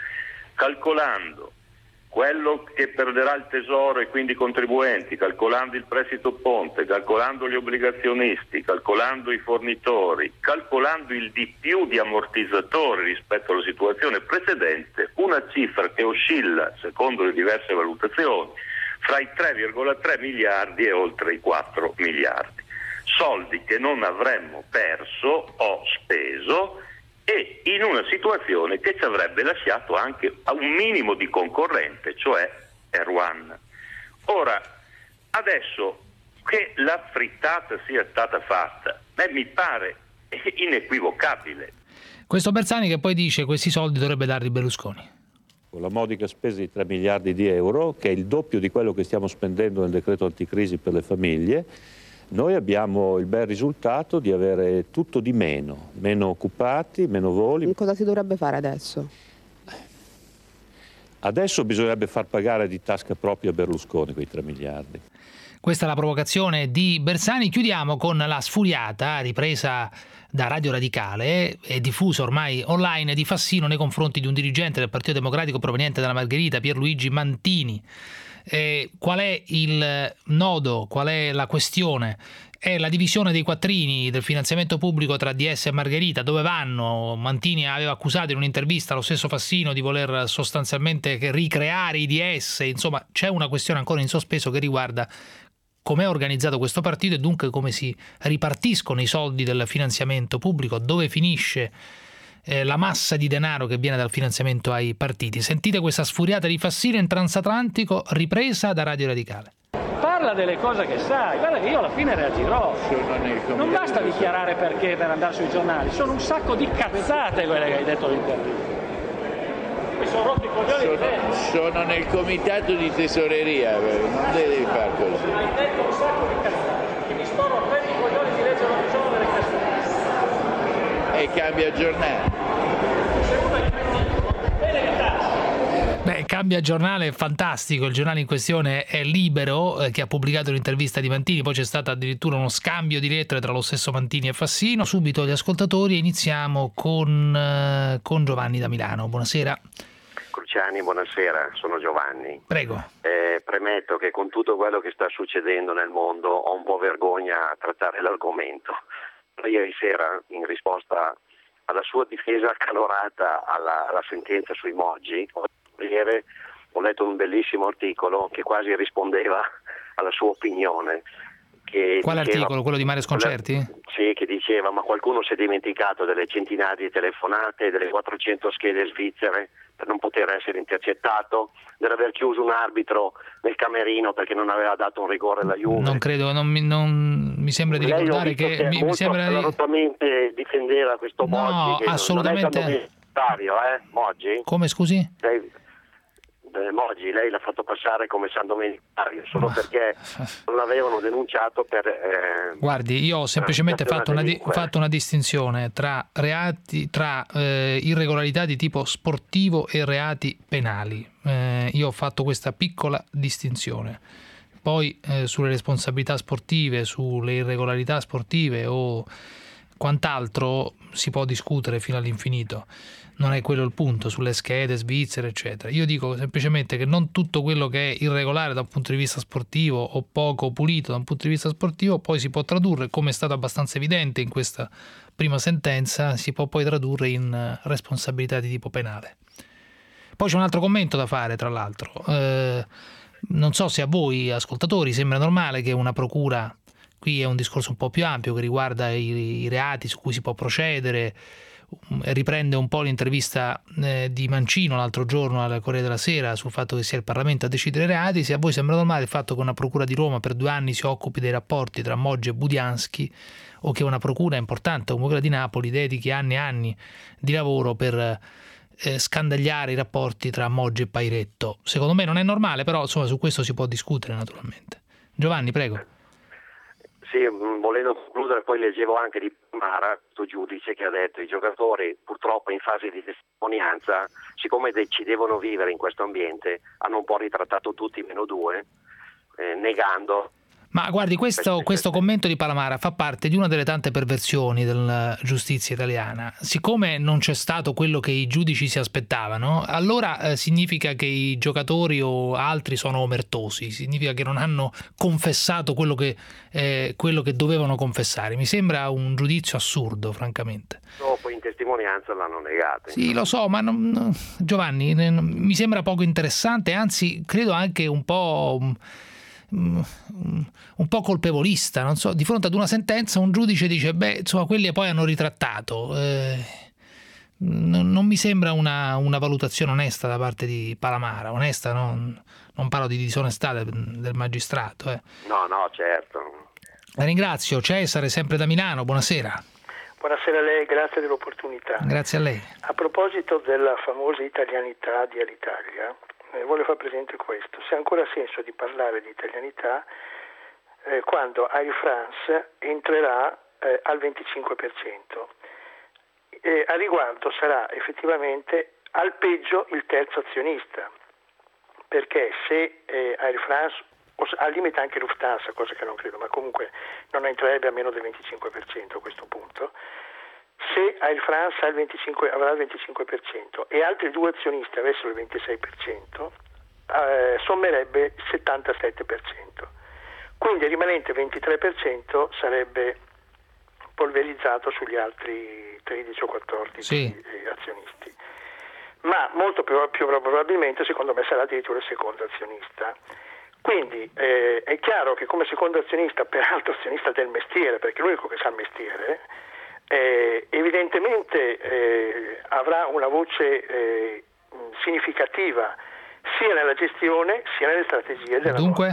calcolando quello che perderà il Tesoro e quindi i contribuenti, calcolando il prestito ponte, calcolando gli obbligazionisti, calcolando i fornitori, calcolando il di più di ammortizzatori rispetto alla situazione precedente, una cifra che oscilla, secondo le diverse valutazioni, fra i tre virgola tre miliardi e oltre i quattro miliardi. Soldi che non avremmo perso o speso, e in una situazione che ci avrebbe lasciato anche a un minimo di concorrente, cioè Erwan. Ora, adesso che la frittata sia stata fatta, beh, mi pare inequivocabile. Questo Bersani che poi dice che questi soldi dovrebbe darli Berlusconi. Con la modica spesa di tre miliardi di euro, che è il doppio di quello che stiamo spendendo nel decreto anticrisi per le famiglie, noi abbiamo il bel risultato di avere tutto di meno, meno occupati, meno voli. Cosa si dovrebbe fare adesso? Adesso bisognerebbe far pagare di tasca propria a Berlusconi quei tre miliardi. Questa è la provocazione di Bersani. Chiudiamo con la sfuriata ripresa da Radio Radicale e diffusa ormai online di Fassino nei confronti di un dirigente del Partito Democratico proveniente dalla Margherita, Pierluigi Mantini. Eh, qual è il nodo, qual è la questione? È la divisione dei quattrini del finanziamento pubblico tra D S e Margherita. Dove vanno? Mantini aveva accusato in un'intervista lo stesso Fassino di voler sostanzialmente ricreare i D S. Insomma, c'è una questione ancora in sospeso che riguarda come è organizzato questo partito e dunque come si ripartiscono i soldi del finanziamento pubblico, dove finisce eh, la massa di denaro che viene dal finanziamento ai partiti. Sentite questa sfuriata di Fassino in transatlantico ripresa da Radio Radicale. parla delle cose che sai, guarda che io alla fine reagirò. Non basta dichiarare perché per andare sui giornali, sono un sacco di cazzate quelle che hai detto all'intervista. Mi sono rotto i coglioni di te. Sono nel comitato di tesoreria, non devi fare così. Hai detto un sacco di cazzate, mi sto rompendo i coglioni di leggere ogni giorno delle cazzate. E cambia giornale. Beh, Cambia Giornale è fantastico, il giornale in questione è Libero, eh, che ha pubblicato un'intervista di Mantini, poi c'è stato addirittura uno scambio di lettere tra lo stesso Mantini e Fassino. Subito gli ascoltatori, iniziamo con, eh, con Giovanni da Milano. Buonasera. Cruciani, buonasera, sono Giovanni. Prego. Eh, premetto che con tutto quello che sta succedendo nel mondo ho un po' vergogna a trattare l'argomento. Ieri sera, in risposta alla sua difesa accalorata alla, alla sentenza sui Moggi, ieri ho letto un bellissimo articolo che quasi rispondeva alla sua opinione. Che Quale diceva, articolo? Quello di Mario Sconcerti? Sì, che diceva ma qualcuno si è dimenticato delle centinaia di telefonate, delle quattrocento schede svizzere per non poter essere intercettato, dell'aver chiuso un arbitro nel camerino perché non aveva dato un rigore alla Juve. Non credo, non mi, non, mi sembra di Lei ricordare che, che mi, mi sembra di... assolutamente difendeva questo No, Moggi, che assolutamente. non è sandomentario, eh, Moggi? Come, scusi? Lei, eh, Moggi, lei l'ha fatto passare come sandomentario solo perché non l'avevano denunciato per... Eh, Guardi, io ho semplicemente fatto una, di, fatto una distinzione tra reati, tra eh, irregolarità di tipo sportivo e reati penali. Eh, io ho fatto questa piccola distinzione. Poi eh, sulle responsabilità sportive, sulle irregolarità sportive o quant'altro si può discutere fino all'infinito. Non è quello il punto, sulle schede svizzere, eccetera. Io dico semplicemente che non tutto quello che è irregolare da un punto di vista sportivo o poco pulito da un punto di vista sportivo poi si può tradurre, come è stato abbastanza evidente in questa prima sentenza, si può poi tradurre in responsabilità di tipo penale. Poi c'è un altro commento da fare, tra l'altro. Eh, non so se a voi, ascoltatori, sembra normale che una procura, qui è un discorso un po' più ampio che riguarda i, i reati su cui si può procedere, riprende un po' l'intervista eh, di Mancino l'altro giorno alla Corriere della Sera sul fatto che sia il Parlamento a decidere i reati. Se a voi sembra normale il fatto che una procura di Roma per due anni si occupi dei rapporti tra Moggi e Budiansky, o che una procura importante come quella di Napoli dedichi anni e anni di lavoro per eh, scandagliare i rapporti tra Moggi e Pairetto, secondo me non è normale, però insomma su questo si può discutere naturalmente. Giovanni, prego. Sì, volendo concludere, poi leggevo anche di Mara, questo giudice, che ha detto i giocatori purtroppo in fase di testimonianza, siccome ci devono vivere in questo ambiente, hanno un po' ritrattato tutti meno due, eh, negando. Ma guardi, questo, questo commento di Palamara fa parte di una delle tante perversioni della giustizia italiana. Siccome non c'è stato quello che i giudici si aspettavano, allora eh, significa che i giocatori o altri sono omertosi, significa che non hanno confessato quello che, eh, quello che dovevano confessare. Mi sembra un giudizio assurdo, francamente. Dopo in testimonianza l'hanno negato. Sì, lo so, ma non, Giovanni, mi sembra poco interessante, anzi credo anche un po'... un po' colpevolista, non so, di fronte ad una sentenza un giudice dice beh, insomma, quelli poi hanno ritrattato, eh, non, non mi sembra una, una valutazione onesta da parte di Palamara, onesta, no? Non parlo di disonestà del, del magistrato. Eh. No, no, certo. La ringrazio. Cesare, sempre da Milano, buonasera. Buonasera a lei, grazie dell'opportunità. Grazie a lei. A proposito della famosa italianità di Alitalia, Eh, voglio far presente questo: se ha ancora senso di parlare di italianità eh, quando Air France entrerà eh, al venticinque per cento. Eh, a riguardo sarà effettivamente al peggio il terzo azionista, perché se eh, Air France, o al limite anche Lufthansa, cosa che non credo, ma comunque non entrerebbe a meno del venticinque per cento a questo punto, se Air France ha il venticinque, avrà il venticinque per cento e altri due azionisti avessero il ventisei per cento, eh, sommerebbe il settantasette per cento. Quindi il rimanente ventitré per cento sarebbe polverizzato sugli altri tredici o quattordici sì. azionisti. Ma molto più, più probabilmente, secondo me, sarà addirittura il secondo azionista. Quindi eh, è chiaro che come secondo azionista, peraltro azionista del mestiere, perché è l'unico che sa il mestiere, Eh, evidentemente eh, avrà una voce eh, significativa sia nella gestione sia nelle strategie della Dunque?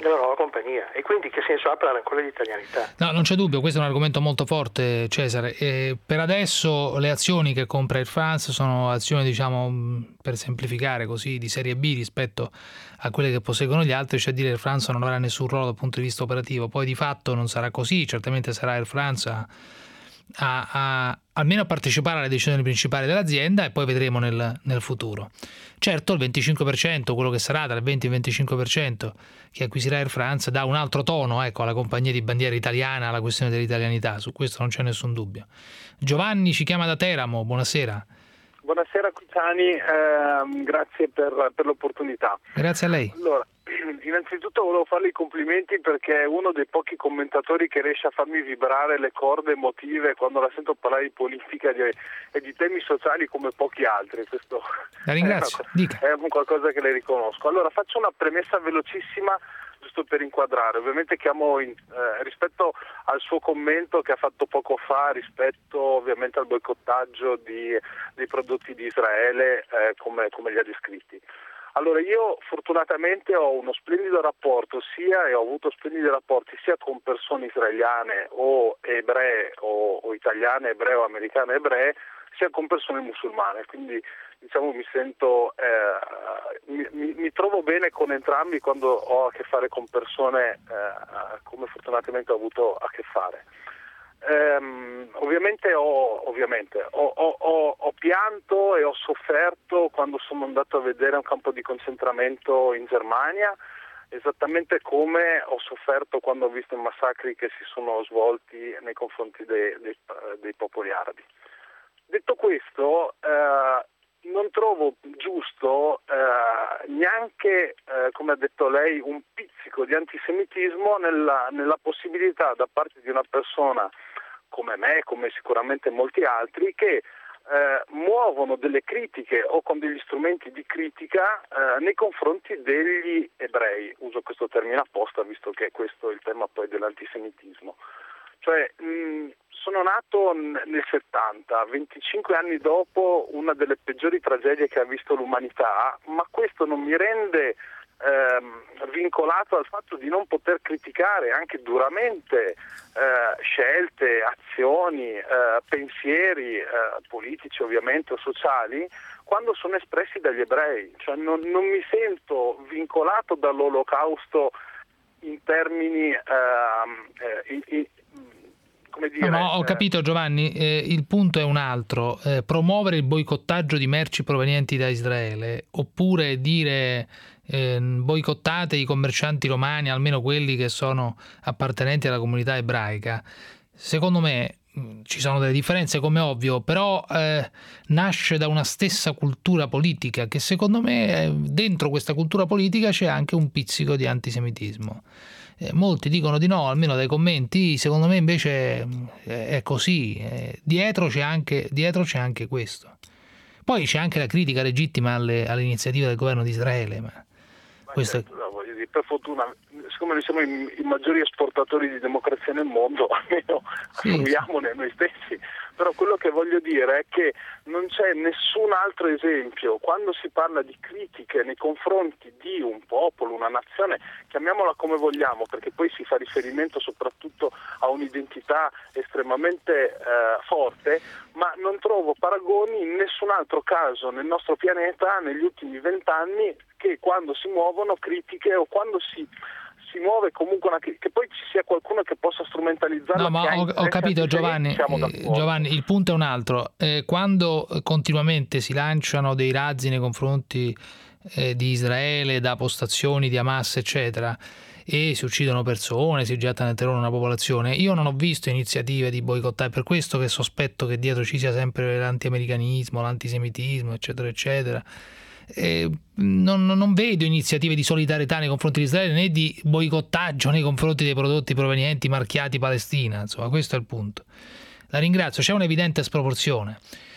della nuova compagnia. E quindi che senso ha parlare ancora di italianità? No, non c'è dubbio, questo è un argomento molto forte, Cesare. E per adesso le azioni che compra Air France sono azioni, diciamo, per semplificare così, di serie B rispetto a quelle che posseggono gli altri, cioè dire Air France non avrà nessun ruolo dal punto di vista operativo. Poi di fatto non sarà così, certamente sarà Air France a, a, a almeno a partecipare alle decisioni principali dell'azienda, e poi vedremo nel, nel futuro. Certo, il venticinque per cento, quello che sarà tra il venti e il venticinque per cento che acquisirà Air France, dà un altro tono, ecco, alla compagnia di bandiera italiana, alla questione dell'italianità, su questo non c'è nessun dubbio. Giovanni ci chiama da Teramo, buonasera. Buonasera Cruciani, eh, grazie per, per l'opportunità. Grazie a lei. Allora, innanzitutto volevo farle i complimenti perché è uno dei pochi commentatori che riesce a farmi vibrare le corde emotive quando la sento parlare di politica e di, e di temi sociali come pochi altri. Questo la ringrazio, è, una, dica. È un qualcosa che le riconosco. Allora faccio una premessa velocissima giusto per inquadrare. Ovviamente chiamo in, eh, rispetto al suo commento che ha fatto poco fa rispetto ovviamente al boicottaggio di, dei prodotti di Israele eh, come, come li ha descritti. Allora io fortunatamente ho uno splendido rapporto sia e ho avuto splendidi rapporti sia con persone israeliane o ebree o, o italiane, ebree o americane ebree, sia con persone musulmane, quindi diciamo mi sento eh, mi, mi, mi trovo bene con entrambi quando ho a che fare con persone eh, come fortunatamente ho avuto a che fare. Um, ovviamente, ho, ovviamente ho, ho, ho, ho pianto e ho sofferto quando sono andato a vedere un campo di concentramento in Germania, esattamente come ho sofferto quando ho visto i massacri che si sono svolti nei confronti dei, dei, dei popoli arabi. Detto questo, eh, non trovo giusto eh, neanche, eh, come ha detto lei, un pizzico di antisemitismo nella, nella possibilità da parte di una persona come me, come sicuramente molti altri, che eh, muovono delle critiche o con degli strumenti di critica eh, nei confronti degli ebrei. Uso questo termine apposta, visto che questo è il tema poi dell'antisemitismo. Cioè, mh, sono nato nel settanta, venticinque anni dopo una delle peggiori tragedie che ha visto l'umanità, ma questo non mi rende ehm, vincolato al fatto di non poter criticare anche duramente eh, scelte, azioni, eh, pensieri eh, politici ovviamente o sociali quando sono espressi dagli ebrei. Cioè, non, non mi sento vincolato dall'olocausto in termini eh, in, in, come dire, no, no, ho capito Giovanni, eh, il punto è un altro, eh, promuovere il boicottaggio di merci provenienti da Israele oppure dire eh, boicottate i commercianti romani, almeno quelli che sono appartenenti alla comunità ebraica. Secondo me ci sono delle differenze, come ovvio, però eh, nasce da una stessa cultura politica che secondo me eh, dentro questa cultura politica c'è anche un pizzico di antisemitismo. Eh, molti dicono di no, almeno dai commenti, secondo me invece eh, è così, eh, dietro c'è anche, dietro c'è anche questo. Poi c'è anche la critica legittima alle, alle iniziative del governo di Israele, ma, ma questo certo, no, voglio dire, per fortuna, siccome noi siamo i, i maggiori esportatori di democrazia nel mondo, almeno sì, fruiamone noi stessi. Però quello che voglio dire è che non c'è nessun altro esempio quando si parla di critiche nei confronti di un popolo, una nazione, chiamiamola come vogliamo, perché poi si fa riferimento soprattutto a un'identità estremamente eh, forte, ma non trovo paragoni in nessun altro caso nel nostro pianeta negli ultimi vent'anni che quando si muovono critiche o quando si si muove comunque una, che poi ci sia qualcuno che possa strumentalizzarla. No, ma ho, ho capito Giovanni, eh, Giovanni, il punto è un altro. Eh, quando continuamente si lanciano dei razzi nei confronti eh, di Israele da postazioni di Hamas eccetera e si uccidono persone, si getta nel terrore una popolazione, io non ho visto iniziative di boicottare, per questo che sospetto che dietro ci sia sempre l'antiamericanismo, l'antisemitismo eccetera eccetera. Eh, non, non vedo iniziative di solidarietà nei confronti di Israele né di boicottaggio nei confronti dei prodotti provenienti marchiati Palestina, insomma questo è il punto. La ringrazio, c'è un'evidente sproporzione.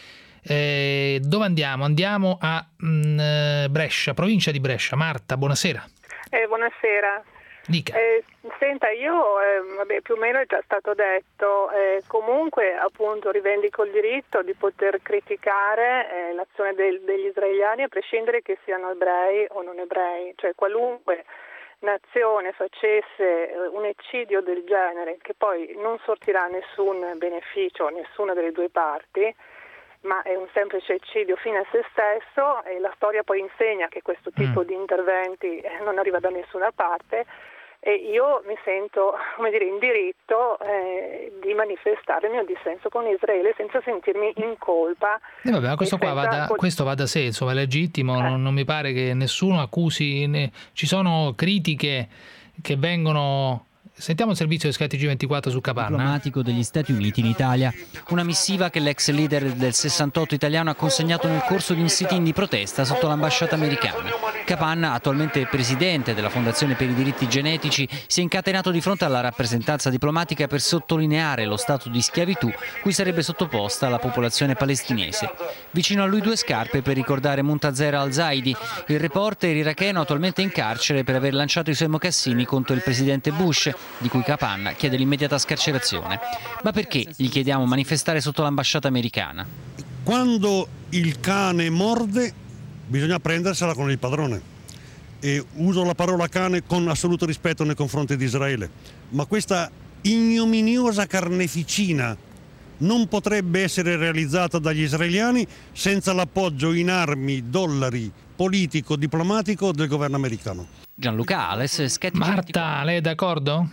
Eh, dove andiamo? Andiamo a mh, Brescia, provincia di Brescia. Marta, buonasera. Eh, buonasera. Dica. Eh, senta, io eh, vabbè, più o meno è già stato detto, eh, comunque appunto rivendico il diritto di poter criticare eh, l'azione del, degli israeliani a prescindere che siano ebrei o non ebrei, cioè qualunque nazione facesse un eccidio del genere, che poi non sortirà nessun beneficio a nessuna delle due parti, ma è un semplice eccidio fine a se stesso, e la storia poi insegna che questo tipo mm. di interventi non arriva da nessuna parte, e io mi sento, come dire, in diritto eh, di manifestare il mio dissenso con Israele senza sentirmi in colpa. Eh vabbè, ma questo, qua va da, questo va da sé, insomma, è legittimo, eh. non, non mi pare che nessuno accusi, né, ci sono critiche che vengono... Sentiamo il servizio di Sky T G ventiquattro su Capanna. Diplomatico degli Stati Uniti in Italia. Una missiva che l'ex leader del sessantotto italiano ha consegnato nel corso di un sit-in di protesta sotto l'ambasciata americana. Capanna, attualmente presidente della Fondazione per i diritti genetici, si è incatenato di fronte alla rappresentanza diplomatica per sottolineare lo stato di schiavitù cui sarebbe sottoposta la popolazione palestinese. Vicino a lui due scarpe per ricordare Muntazer al-Zaidi, il reporter iracheno attualmente in carcere per aver lanciato i suoi mocassini contro il presidente Bush, di cui Capanna chiede l'immediata scarcerazione. Ma perché gli chiediamo manifestare sotto l'ambasciata americana? Quando il cane morde bisogna prendersela con il padrone, e uso la parola cane con assoluto rispetto nei confronti di Israele, ma questa ignominiosa carneficina non potrebbe essere realizzata dagli israeliani senza l'appoggio in armi, dollari, politico, diplomatico del governo americano. Gianluca Ales, Sky. Marta, lei è d'accordo?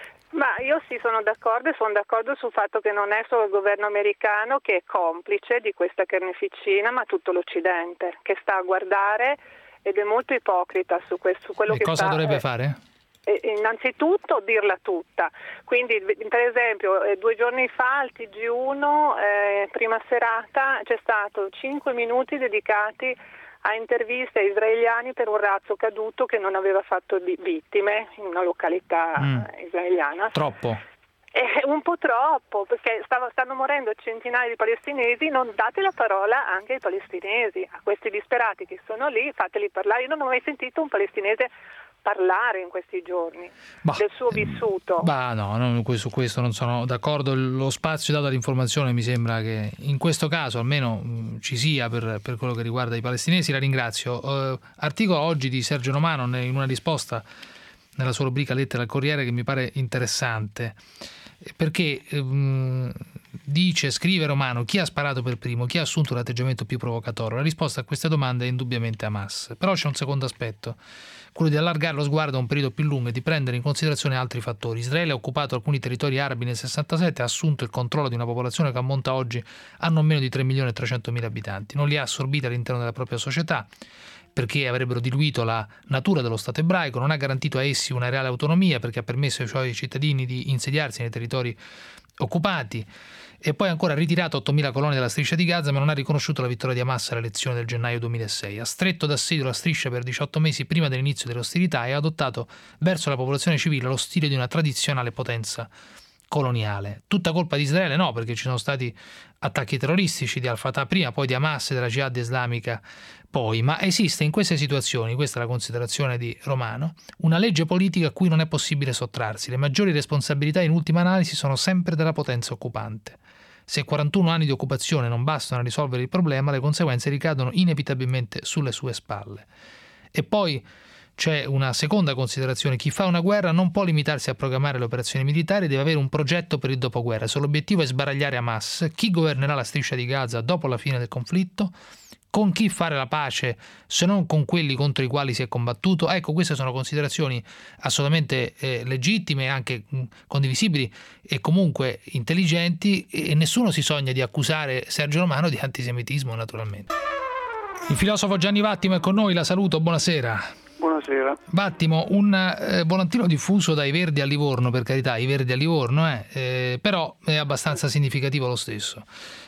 Ma io sì, sono d'accordo, e sono d'accordo sul fatto che non è solo il governo americano che è complice di questa carneficina, ma tutto l'Occidente, che sta a guardare ed è molto ipocrita su, questo, su quello e che cosa sta... dovrebbe eh, fare? Innanzitutto dirla tutta, quindi per esempio due giorni fa al T G uno, eh, prima serata, c'è stato cinque minuti dedicati a interviste a israeliani per un razzo caduto che non aveva fatto di vittime in una località mm. israeliana. Troppo. È un po' troppo, perché stavo, stanno morendo centinaia di palestinesi, non date la parola anche ai palestinesi, a questi disperati che sono lì, fateli parlare. Io non ho mai sentito un palestinese parlare in questi giorni bah, del suo vissuto. Bah, no, no, su questo non sono d'accordo. Lo spazio dato all'informazione mi sembra che in questo caso almeno mh, ci sia per, per quello che riguarda i palestinesi. La ringrazio. Uh, articolo oggi di Sergio Romano in una risposta nella sua rubrica Lettere al Corriere che mi pare interessante, perché um, dice, scrive Romano, chi ha sparato per primo, chi ha assunto l'atteggiamento più provocatorio? La risposta a queste domande è indubbiamente Hamas, però c'è un secondo aspetto, quello di allargare lo sguardo a un periodo più lungo e di prendere in considerazione altri fattori. Israele ha occupato alcuni territori arabi nel sessantasette, ha assunto il controllo di una popolazione che ammonta oggi a non meno di tre milioni e trecentomila abitanti, non li ha assorbiti all'interno della propria società perché avrebbero diluito la natura dello Stato ebraico, non ha garantito a essi una reale autonomia perché ha permesso ai suoi cittadini di insediarsi nei territori occupati, e poi ancora ha ritirato ottomila colonne dalla striscia di Gaza, ma non ha riconosciuto la vittoria di Hamas alle elezioni del gennaio duemilasei. Ha stretto d'assedio la striscia per diciotto mesi prima dell'inizio delle ostilità e ha adottato verso la popolazione civile lo stile di una tradizionale potenza coloniale. Tutta colpa di Israele? No, perché ci sono stati attacchi terroristici di Al-Fatah prima, poi di Hamas e della Jihad islamica poi, ma esiste in queste situazioni, questa è la considerazione di Romano, una legge politica a cui non è possibile sottrarsi. Le maggiori responsabilità in ultima analisi sono sempre della potenza occupante. Se quarantuno anni di occupazione non bastano a risolvere il problema, le conseguenze ricadono inevitabilmente sulle sue spalle. E poi c'è una seconda considerazione: chi fa una guerra non può limitarsi a programmare le operazioni militari, deve avere un progetto per il dopoguerra. Se l'obiettivo è sbaragliare Hamas, chi governerà la striscia di Gaza dopo la fine del conflitto? Con chi fare la pace se non con quelli contro i quali si è combattuto? Ecco, queste sono considerazioni assolutamente eh, legittime, anche mh, condivisibili e comunque intelligenti, e nessuno si sogna di accusare Sergio Romano di antisemitismo, naturalmente. Il filosofo Gianni Vattimo è con noi, la saluto, buonasera. Buonasera. Vattimo, un eh, volantino diffuso dai Verdi a Livorno, per carità, i Verdi a Livorno, eh, eh, però è abbastanza significativo lo stesso.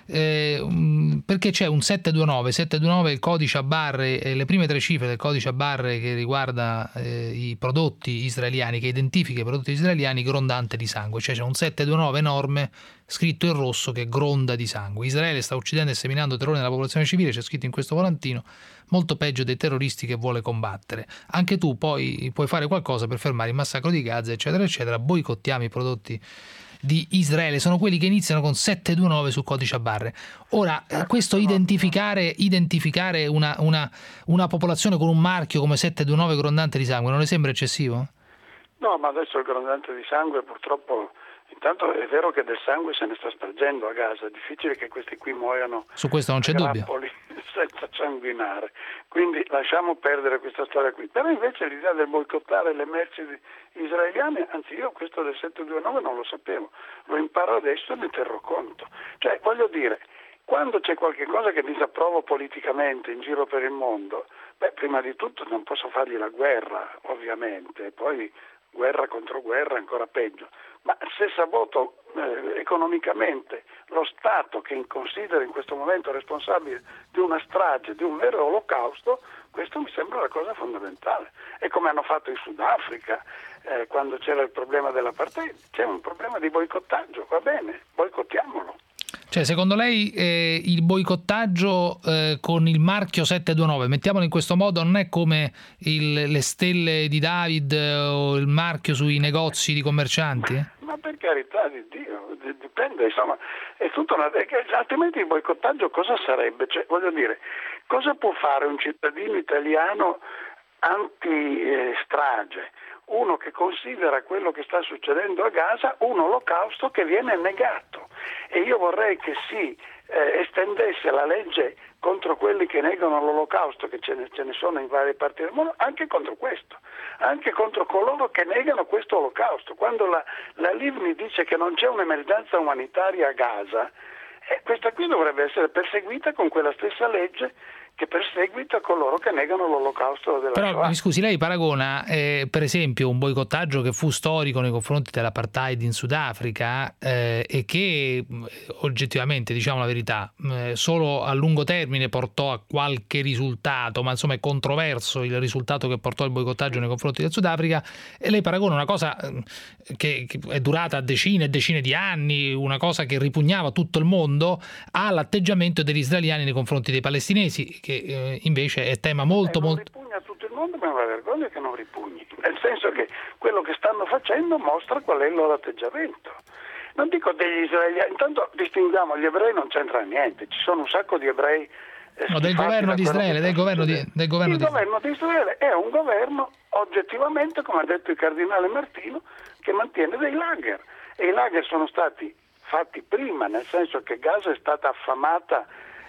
Eh, perché c'è un sette due nove, sette due nove è il codice a barre, eh, le prime tre cifre del codice a barre che riguarda eh, i prodotti israeliani, che identifica i prodotti israeliani, grondante di sangue, cioè c'è un sette due nove enorme scritto in rosso che gronda di sangue. Israele sta uccidendo e seminando terrore nella popolazione civile, c'è scritto in questo volantino, molto peggio dei terroristi che vuole combattere. Anche tu poi puoi fare qualcosa per fermare il massacro di Gaza, eccetera eccetera, boicottiamo i prodotti di Israele sono quelli che iniziano con sette due nove sul codice a barre. Ora, questo identificare, identificare una, una, una popolazione con un marchio come sette due nove grondante di sangue non le sembra eccessivo? No, ma adesso il grondante di sangue purtroppo, intanto è vero che del sangue se ne sta spargendo a Gaza, è difficile che questi qui muoiano su questo non c'è dubbio senza sanguinare, quindi lasciamo perdere questa storia qui. Però invece l'idea del boicottare le merci israeliane, anzi io questo del sette due nove non lo sapevo, lo imparo adesso e ne terrò conto. Cioè voglio dire, quando c'è qualche cosa che disapprovo politicamente in giro per il mondo, beh, prima di tutto non posso fargli la guerra, ovviamente, e poi guerra contro guerra ancora peggio, ma se saboto eh, economicamente lo Stato che considera in questo momento responsabile di una strage, di un vero olocausto, questo mi sembra la cosa fondamentale. E come hanno fatto in Sudafrica, eh, quando c'era il problema dell'apartheid, c'è un problema di boicottaggio, va bene, boicottiamolo. Cioè, secondo lei eh, il boicottaggio eh, con il marchio sette due nove, mettiamolo in questo modo, non è come il, le stelle di David eh, o il marchio sui negozi di commercianti? Eh? Ma per carità di Dio, dipende, insomma, è tutto una... altrimenti il boicottaggio cosa sarebbe? Cioè, voglio dire, cosa può fare un cittadino italiano anti-strage? Uno che considera quello che sta succedendo a Gaza un olocausto che viene negato, e io vorrei che si eh, estendesse la legge contro quelli che negano l'olocausto, che ce ne, ce ne sono in varie parti del mondo, anche contro questo, anche contro coloro che negano questo olocausto. Quando la, la Livni dice che non c'è un'emergenza umanitaria a Gaza, eh, questa qui dovrebbe essere perseguita con quella stessa legge che perseguita coloro che negano l'olocausto della Però, Shoah. mi scusi, lei paragona eh, per esempio un boicottaggio che fu storico nei confronti dell'apartheid in Sudafrica eh, e che oggettivamente, diciamo la verità, eh, solo a lungo termine portò a qualche risultato, ma insomma è controverso il risultato che portò il boicottaggio nei confronti del Sudafrica, e lei paragona una cosa che, che è durata decine e decine di anni, una cosa che ripugnava tutto il mondo, all'atteggiamento degli israeliani nei confronti dei palestinesi, che eh, invece è tema molto eh, non molto... ripugna tutto il mondo, ma è una vergogna che non ripugni, nel senso che quello che stanno facendo mostra qual è il loro atteggiamento. Non dico degli israeliani, intanto distinguiamo, gli ebrei non c'entra niente, ci sono un sacco di ebrei eh, no, del governo di Israele, del governo di, del governo il di... governo di Israele è un governo oggettivamente, come ha detto il cardinale Martino, che mantiene dei lager, e i lager sono stati fatti prima, nel senso che Gaza è stata affamata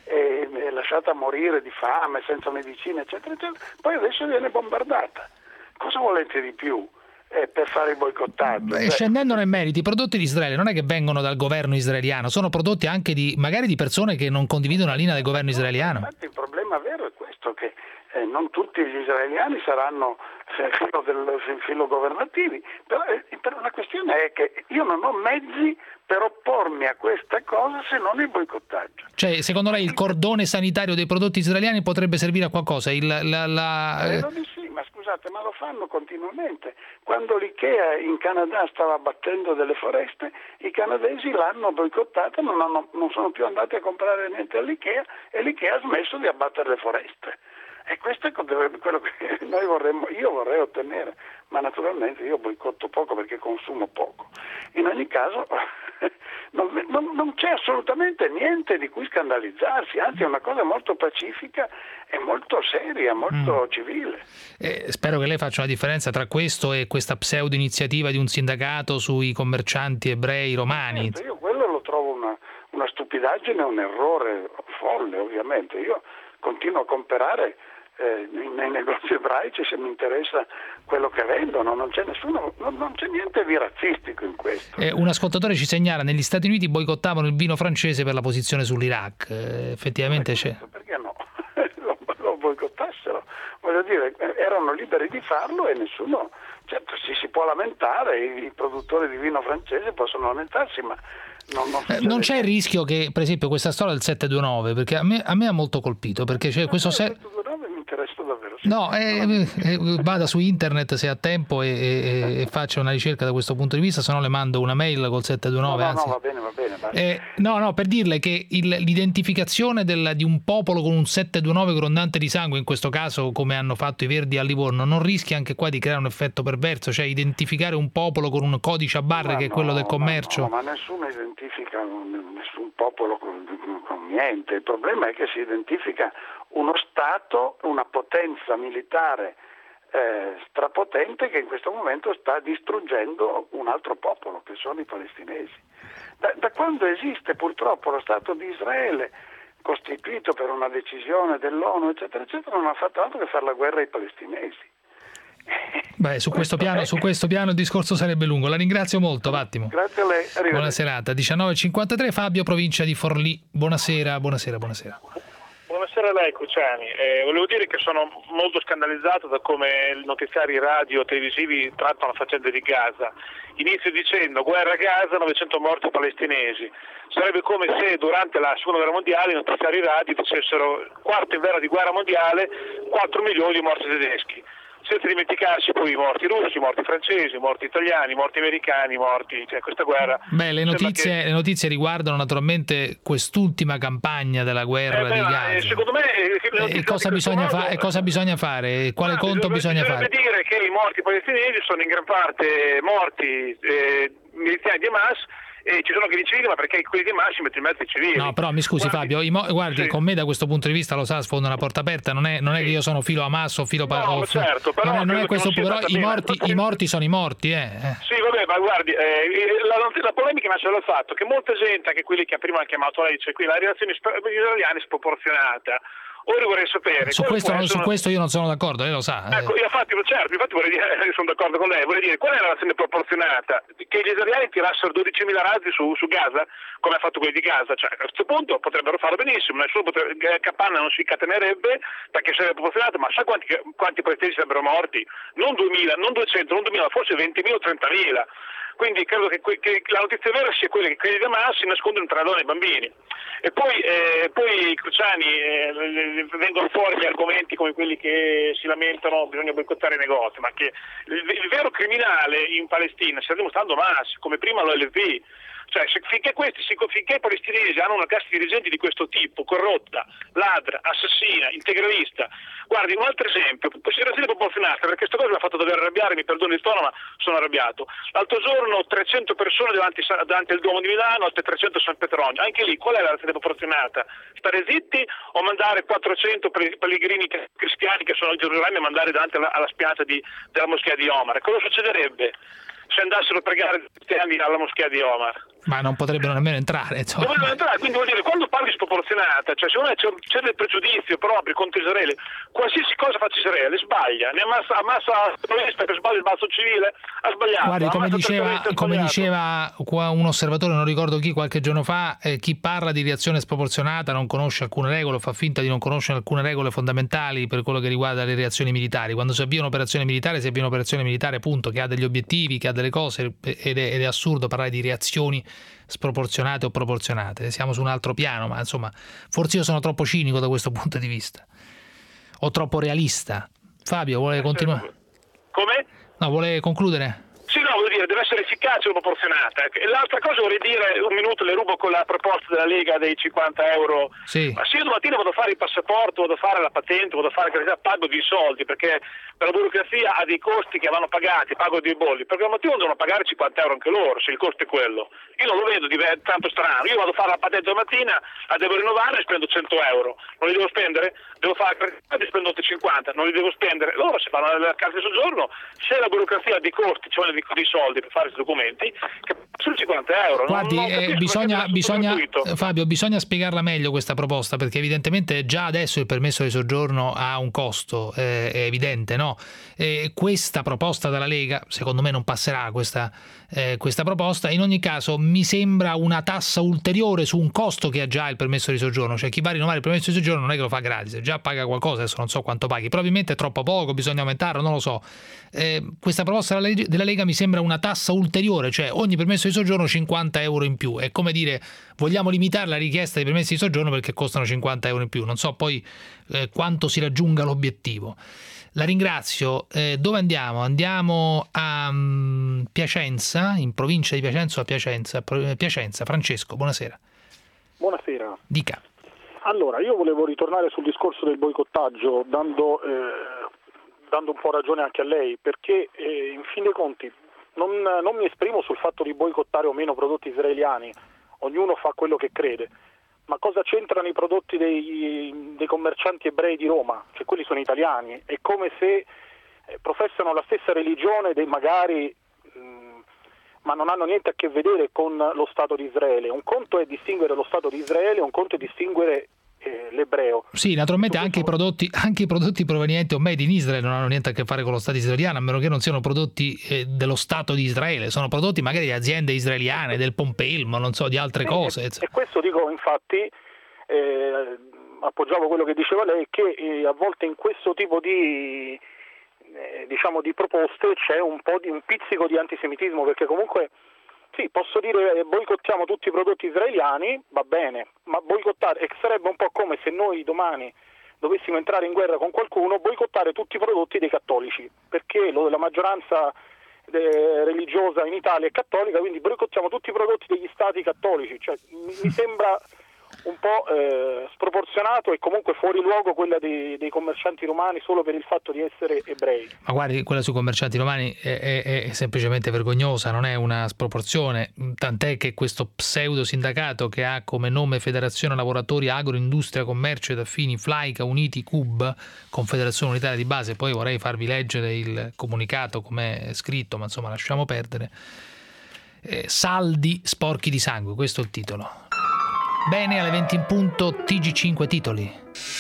e lasciata morire di fame, senza medicine, eccetera, eccetera. Poi adesso viene bombardata. Cosa volete di più eh, per fare il boicottaggio? Beh, scendendo nel merito, i prodotti di Israele non è che vengono dal governo israeliano, sono prodotti anche di magari di persone che non condividono la linea del governo israeliano. Infatti il problema vero è questo, che eh, non tutti gli israeliani saranno eh, filo, del, filo governativi, però, eh, però la questione è che io non ho mezzi per oppormi a questa cosa se non il boicottaggio. Cioè, secondo lei il cordone sanitario dei prodotti israeliani potrebbe servire a qualcosa? Il, la, la... Credo di sì, ma scusate, ma lo fanno continuamente. Quando l'Ikea in Canada stava abbattendo delle foreste, i canadesi l'hanno boicottata, non, hanno, non sono più andati a comprare niente all'Ikea, e l'Ikea ha smesso di abbattere le foreste. E questo è quello che noi vorremmo, io vorrei ottenere, ma naturalmente io boicotto poco perché consumo poco. In ogni caso non, non, non c'è assolutamente niente di cui scandalizzarsi, anzi è una cosa molto pacifica e molto seria, molto mm. civile. Eh, spero che lei faccia una differenza tra questo e questa pseudo iniziativa di un sindacato sui commercianti ebrei romani. Io quello lo trovo una, una stupidaggine, un errore folle, ovviamente. Io continuo a comprare eh, nei negozi ebraici se mi interessa quello che vendono, non c'è nessuno, non, non c'è niente di razzistico in questo. Eh, un ascoltatore ci segnala: negli Stati Uniti boicottavano il vino francese per la posizione sull'Iraq. Eh, effettivamente c'è. Perché no? lo, lo boicottassero, voglio dire, erano liberi di farlo e nessuno, certo si, si può lamentare, i, i produttori di vino francese possono lamentarsi, ma Non, non, eh, non c'è il rischio che, per esempio, questa storia del sette due nove, perché a me, a me ha molto colpito, perché c'è questo sette due nove mi interessa davvero, No, eh, eh, vada su internet se ha tempo e, e, e faccia una ricerca da questo punto di vista, se no le mando una mail col sette due nove. No, no, anzi. no, va bene, va bene. Eh, no, no, per dirle che il, l'identificazione del, di un popolo con un sette due nove grondante di sangue, in questo caso come hanno fatto i Verdi a Livorno, non rischia anche qua di creare un effetto perverso, cioè identificare un popolo con un codice a barre ma che no, è quello del commercio? No, ma nessuno identifica nessun popolo con, con niente, il problema è che si identifica uno Stato, una potenza militare eh, strapotente che in questo momento sta distruggendo un altro popolo, che sono i palestinesi. Da, da quando esiste purtroppo lo Stato di Israele, costituito per una decisione dell'ONU, eccetera, eccetera, non ha fatto altro che fare la guerra ai palestinesi. Beh, su questo piano, su questo piano il discorso sarebbe lungo. La ringrazio molto, Vattimo. Grazie a lei. Buona serata. diciannove e cinquantatré, Fabio, provincia di Forlì. Buonasera, buonasera, buonasera. Buonasera a lei, Cruciani. Eh, volevo dire che sono molto scandalizzato da come i notiziari radio televisivi trattano la faccenda di Gaza. Inizio dicendo guerra a Gaza, novecento morti palestinesi. Sarebbe come se durante la seconda guerra mondiale i notiziari radio dicessero quarto inverno di guerra mondiale, quattro milioni di morti tedeschi. Senza dimenticarsi poi i morti russi, i morti francesi, i morti italiani, i morti americani, i morti, cioè questa guerra. Beh, le notizie, che... le notizie riguardano naturalmente quest'ultima campagna della guerra eh, beh, di Gaza. Eh, secondo me eh, e cosa bisogna, fa- e cosa bisogna fare? Quale Guarda, conto bisogna fare? Bisogna dire che i morti palestinesi sono in gran parte morti eh, militari di Hamas. E ci sono anche i civili, ma perché quelli di Hamas si mettono in mezzo ai civili. No, però mi scusi guardi, Fabio, i mo- guardi, sì. Con me da questo punto di vista lo sa, sfonda una porta aperta, non è, non è sì. che io sono filo Hamas o filo... No, o, certo, però... Non è, non è questo, però i morti, i morti sono i morti, eh. Sì, vabbè, ma guardi, eh, la, la polemica nasce dal fatto che molta gente, anche quelli che prima ha chiamato lei, dice qui la reazione israeliana è sproporzionata. Ora vorrei sapere... Su questo, non, su questo io non sono d'accordo, lei lo sa. Ecco, io infatti, certo, infatti vorrei dire, sono d'accordo con lei, vorrei dire, qual è la relazione proporzionata? Che gli israeliani tirassero dodicimila razzi su, su Gaza, come ha fatto quelli di Gaza? Cioè, a questo punto potrebbero farlo benissimo, nessuno potrebbe, Capanna non si catenerebbe perché sarebbe proporzionato, ma sa quanti, quanti palestinesi sarebbero morti? Non duemila, non duecento, non duemila, forse ventimila o trentamila. Quindi credo che, che la notizia vera sia quella che quelli di Hamas si nascondono tra donne e bambini. E poi, eh, poi Cruciani, eh, vengono fuori gli argomenti come quelli che si lamentano bisogna boicottare i negozi, ma che il, il vero criminale in Palestina sta dimostrando Hamas, come prima l'O L P. Cioè, se, finché, questi, finché i palestinesi hanno una casta dirigenti di questo tipo, corrotta, ladra, assassina, integralista, guardi, un altro esempio, considerazione proporzionata, perché questa cosa mi ha fatto davvero arrabbiare, mi perdoni il tono, ma sono arrabbiato. L'altro giorno trecento persone davanti, davanti al Duomo di Milano, altre trecento a San Petronio. Anche lì, qual è la relazione proporzionata? Stare zitti o mandare quattrocento pellegrini cristiani che sono a Gerusalemme e mandare davanti alla, alla spiaggia di, della moschea di Omar? Cosa succederebbe se andassero a pregare i cristiani alla moschea di Omar? Ma non potrebbero nemmeno entrare, insomma. Non potrebbero entrare, quindi vuol dire, quando parli sproporzionata, cioè secondo me c'è, c'è del pregiudizio proprio contro Israele, qualsiasi cosa faccia Israele sbaglia, ne ammassa, ammassa terrorista che sbaglia il balzo civile, ha sbagliato. Guardi, come diceva, come diceva qua un osservatore, non ricordo chi, qualche giorno fa, eh, chi parla di reazione sproporzionata non conosce alcune regole, fa finta di non conoscere alcune regole fondamentali per quello che riguarda le reazioni militari. Quando si avvia un'operazione militare, si avvia un'operazione militare, punto, che ha degli obiettivi, che ha delle cose, ed è, ed è assurdo parlare di reazioni sproporzionate o proporzionate. Siamo su un altro piano, ma insomma, forse io sono troppo cinico da questo punto di vista, o troppo realista. Fabio, vuole continuare? Come? No, vuole concludere? Sì, no, voglio dire, deve essere efficace e proporzionata. E l'altra cosa vorrei dire, un minuto le rubo con la proposta della Lega dei cinquanta euro. Sì. Ma se io domattina vado a fare il passaporto, vado a fare la patente, vado a fare la pago dei soldi, perché per la burocrazia ha dei costi che vanno pagati, pago dei bolli, perché al mattino devono pagare cinquanta euro anche loro, se il costo è quello. Io non lo vedo diventa tanto strano, io vado a fare la patente domattina, la devo rinnovare e spendo cento euro. Non li devo spendere? Devo fare e spendo cinquanta, non li devo spendere. Loro se fanno la carta di soggiorno, se la burocrazia ha dei costi, cioè dei soldi per fare questi documenti, che sono cinquanta euro. Guardi, non, non eh, bisogna, bisogna Fabio, bisogna spiegarla meglio questa proposta, perché evidentemente già adesso il permesso di soggiorno ha un costo, eh, è evidente, no? Eh, questa proposta dalla Lega, secondo me non passerà questa, eh, questa proposta. In ogni caso mi sembra una tassa ulteriore su un costo che ha già il permesso di soggiorno, cioè chi va a rinnovare il permesso di soggiorno non è che lo fa gratis, già paga qualcosa, adesso non so quanto paghi, probabilmente è troppo poco, bisogna aumentarlo, non lo so. Eh, questa proposta della Lega mi sembra una tassa ulteriore, cioè ogni permesso di soggiorno cinquanta euro in più. È come dire, vogliamo limitare la richiesta di permessi di soggiorno perché costano cinquanta euro in più. Non so poi eh, quanto si raggiunga l'obiettivo. La ringrazio. Eh, dove andiamo? Andiamo a um, Piacenza, in provincia di Piacenza, a Piacenza. Piacenza. Francesco, buonasera. Buonasera. Dica. Allora, io volevo ritornare sul discorso del boicottaggio, dando, eh, dando un po' ragione anche a lei, perché eh, in fin dei conti non, non mi esprimo sul fatto di boicottare o meno prodotti israeliani, ognuno fa quello che crede, ma cosa c'entrano i prodotti dei, dei commercianti ebrei di Roma? Cioè quelli sono italiani, è come se eh, professano la stessa religione dei magari... Mh, ma non hanno niente a che vedere con lo Stato di Israele. Un conto è distinguere lo Stato di Israele, un conto è distinguere eh, l'ebreo. Sì, naturalmente anche i, prodotti, anche i prodotti provenienti o made in Israele non hanno niente a che fare con lo Stato israeliano, a meno che non siano prodotti eh, dello Stato di Israele, sono prodotti magari di aziende israeliane, del Pompelmo, non so, di altre sì, cose. E, e questo dico, infatti, eh, appoggiavo quello che diceva lei, che eh, a volte in questo tipo di... Eh, diciamo di proposte c'è un po' di un pizzico di antisemitismo, perché comunque sì, posso dire eh, boicottiamo tutti i prodotti israeliani, va bene, ma boicottare, e sarebbe un po' come se noi domani dovessimo entrare in guerra con qualcuno, boicottare tutti i prodotti dei cattolici, perché lo, la maggioranza eh, religiosa in Italia è cattolica, quindi boicottiamo tutti i prodotti degli stati cattolici, cioè mi, mi sembra un po' eh, sproporzionato e comunque fuori luogo quella dei, dei commercianti romani solo per il fatto di essere ebrei. Ma guardi, quella sui commercianti romani è, è, è semplicemente vergognosa, non è una sproporzione, tant'è che questo pseudo sindacato che ha come nome Federazione Lavoratori Agroindustria Commercio ed Affini Flaica Uniti C U B, Confederazione Unitaria di Base, poi vorrei farvi leggere il comunicato come è scritto, ma insomma lasciamo perdere. Eh, saldi sporchi di sangue, questo è il titolo. Bene, alle venti in punto, T G cinque titoli.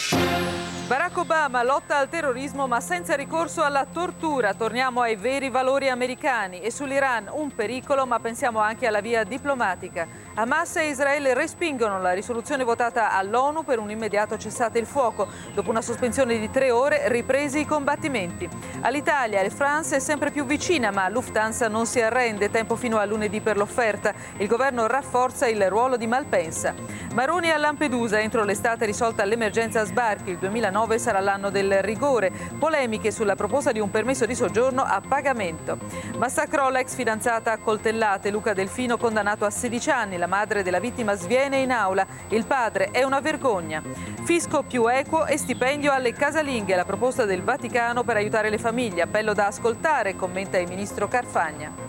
Barack Obama lotta al terrorismo ma senza ricorso alla tortura. Torniamo ai veri valori americani. E sull'Iran un pericolo, ma pensiamo anche alla via diplomatica. Hamas e Israele respingono la risoluzione votata all'ONU per un immediato cessate il fuoco. Dopo una sospensione di tre ore, ripresi i combattimenti. All'Italia, Air France è sempre più vicina, ma Lufthansa non si arrende. Tempo fino a lunedì per l'offerta. Il governo rafforza il ruolo di Malpensa. Maroni a Lampedusa. Entro l'estate risolta l'emergenza sbarchi. Il duemilanove sarà l'anno del rigore. Polemiche sulla proposta di un permesso di soggiorno a pagamento. Massacrò l'ex fidanzata a coltellate. Luca Delfino condannato a sedici anni. La madre della vittima sviene in aula. Il padre è una vergogna. Fisco più equo e stipendio alle casalinghe. La proposta del Vaticano per aiutare le famiglie. Appello da ascoltare, commenta il ministro Carfagna.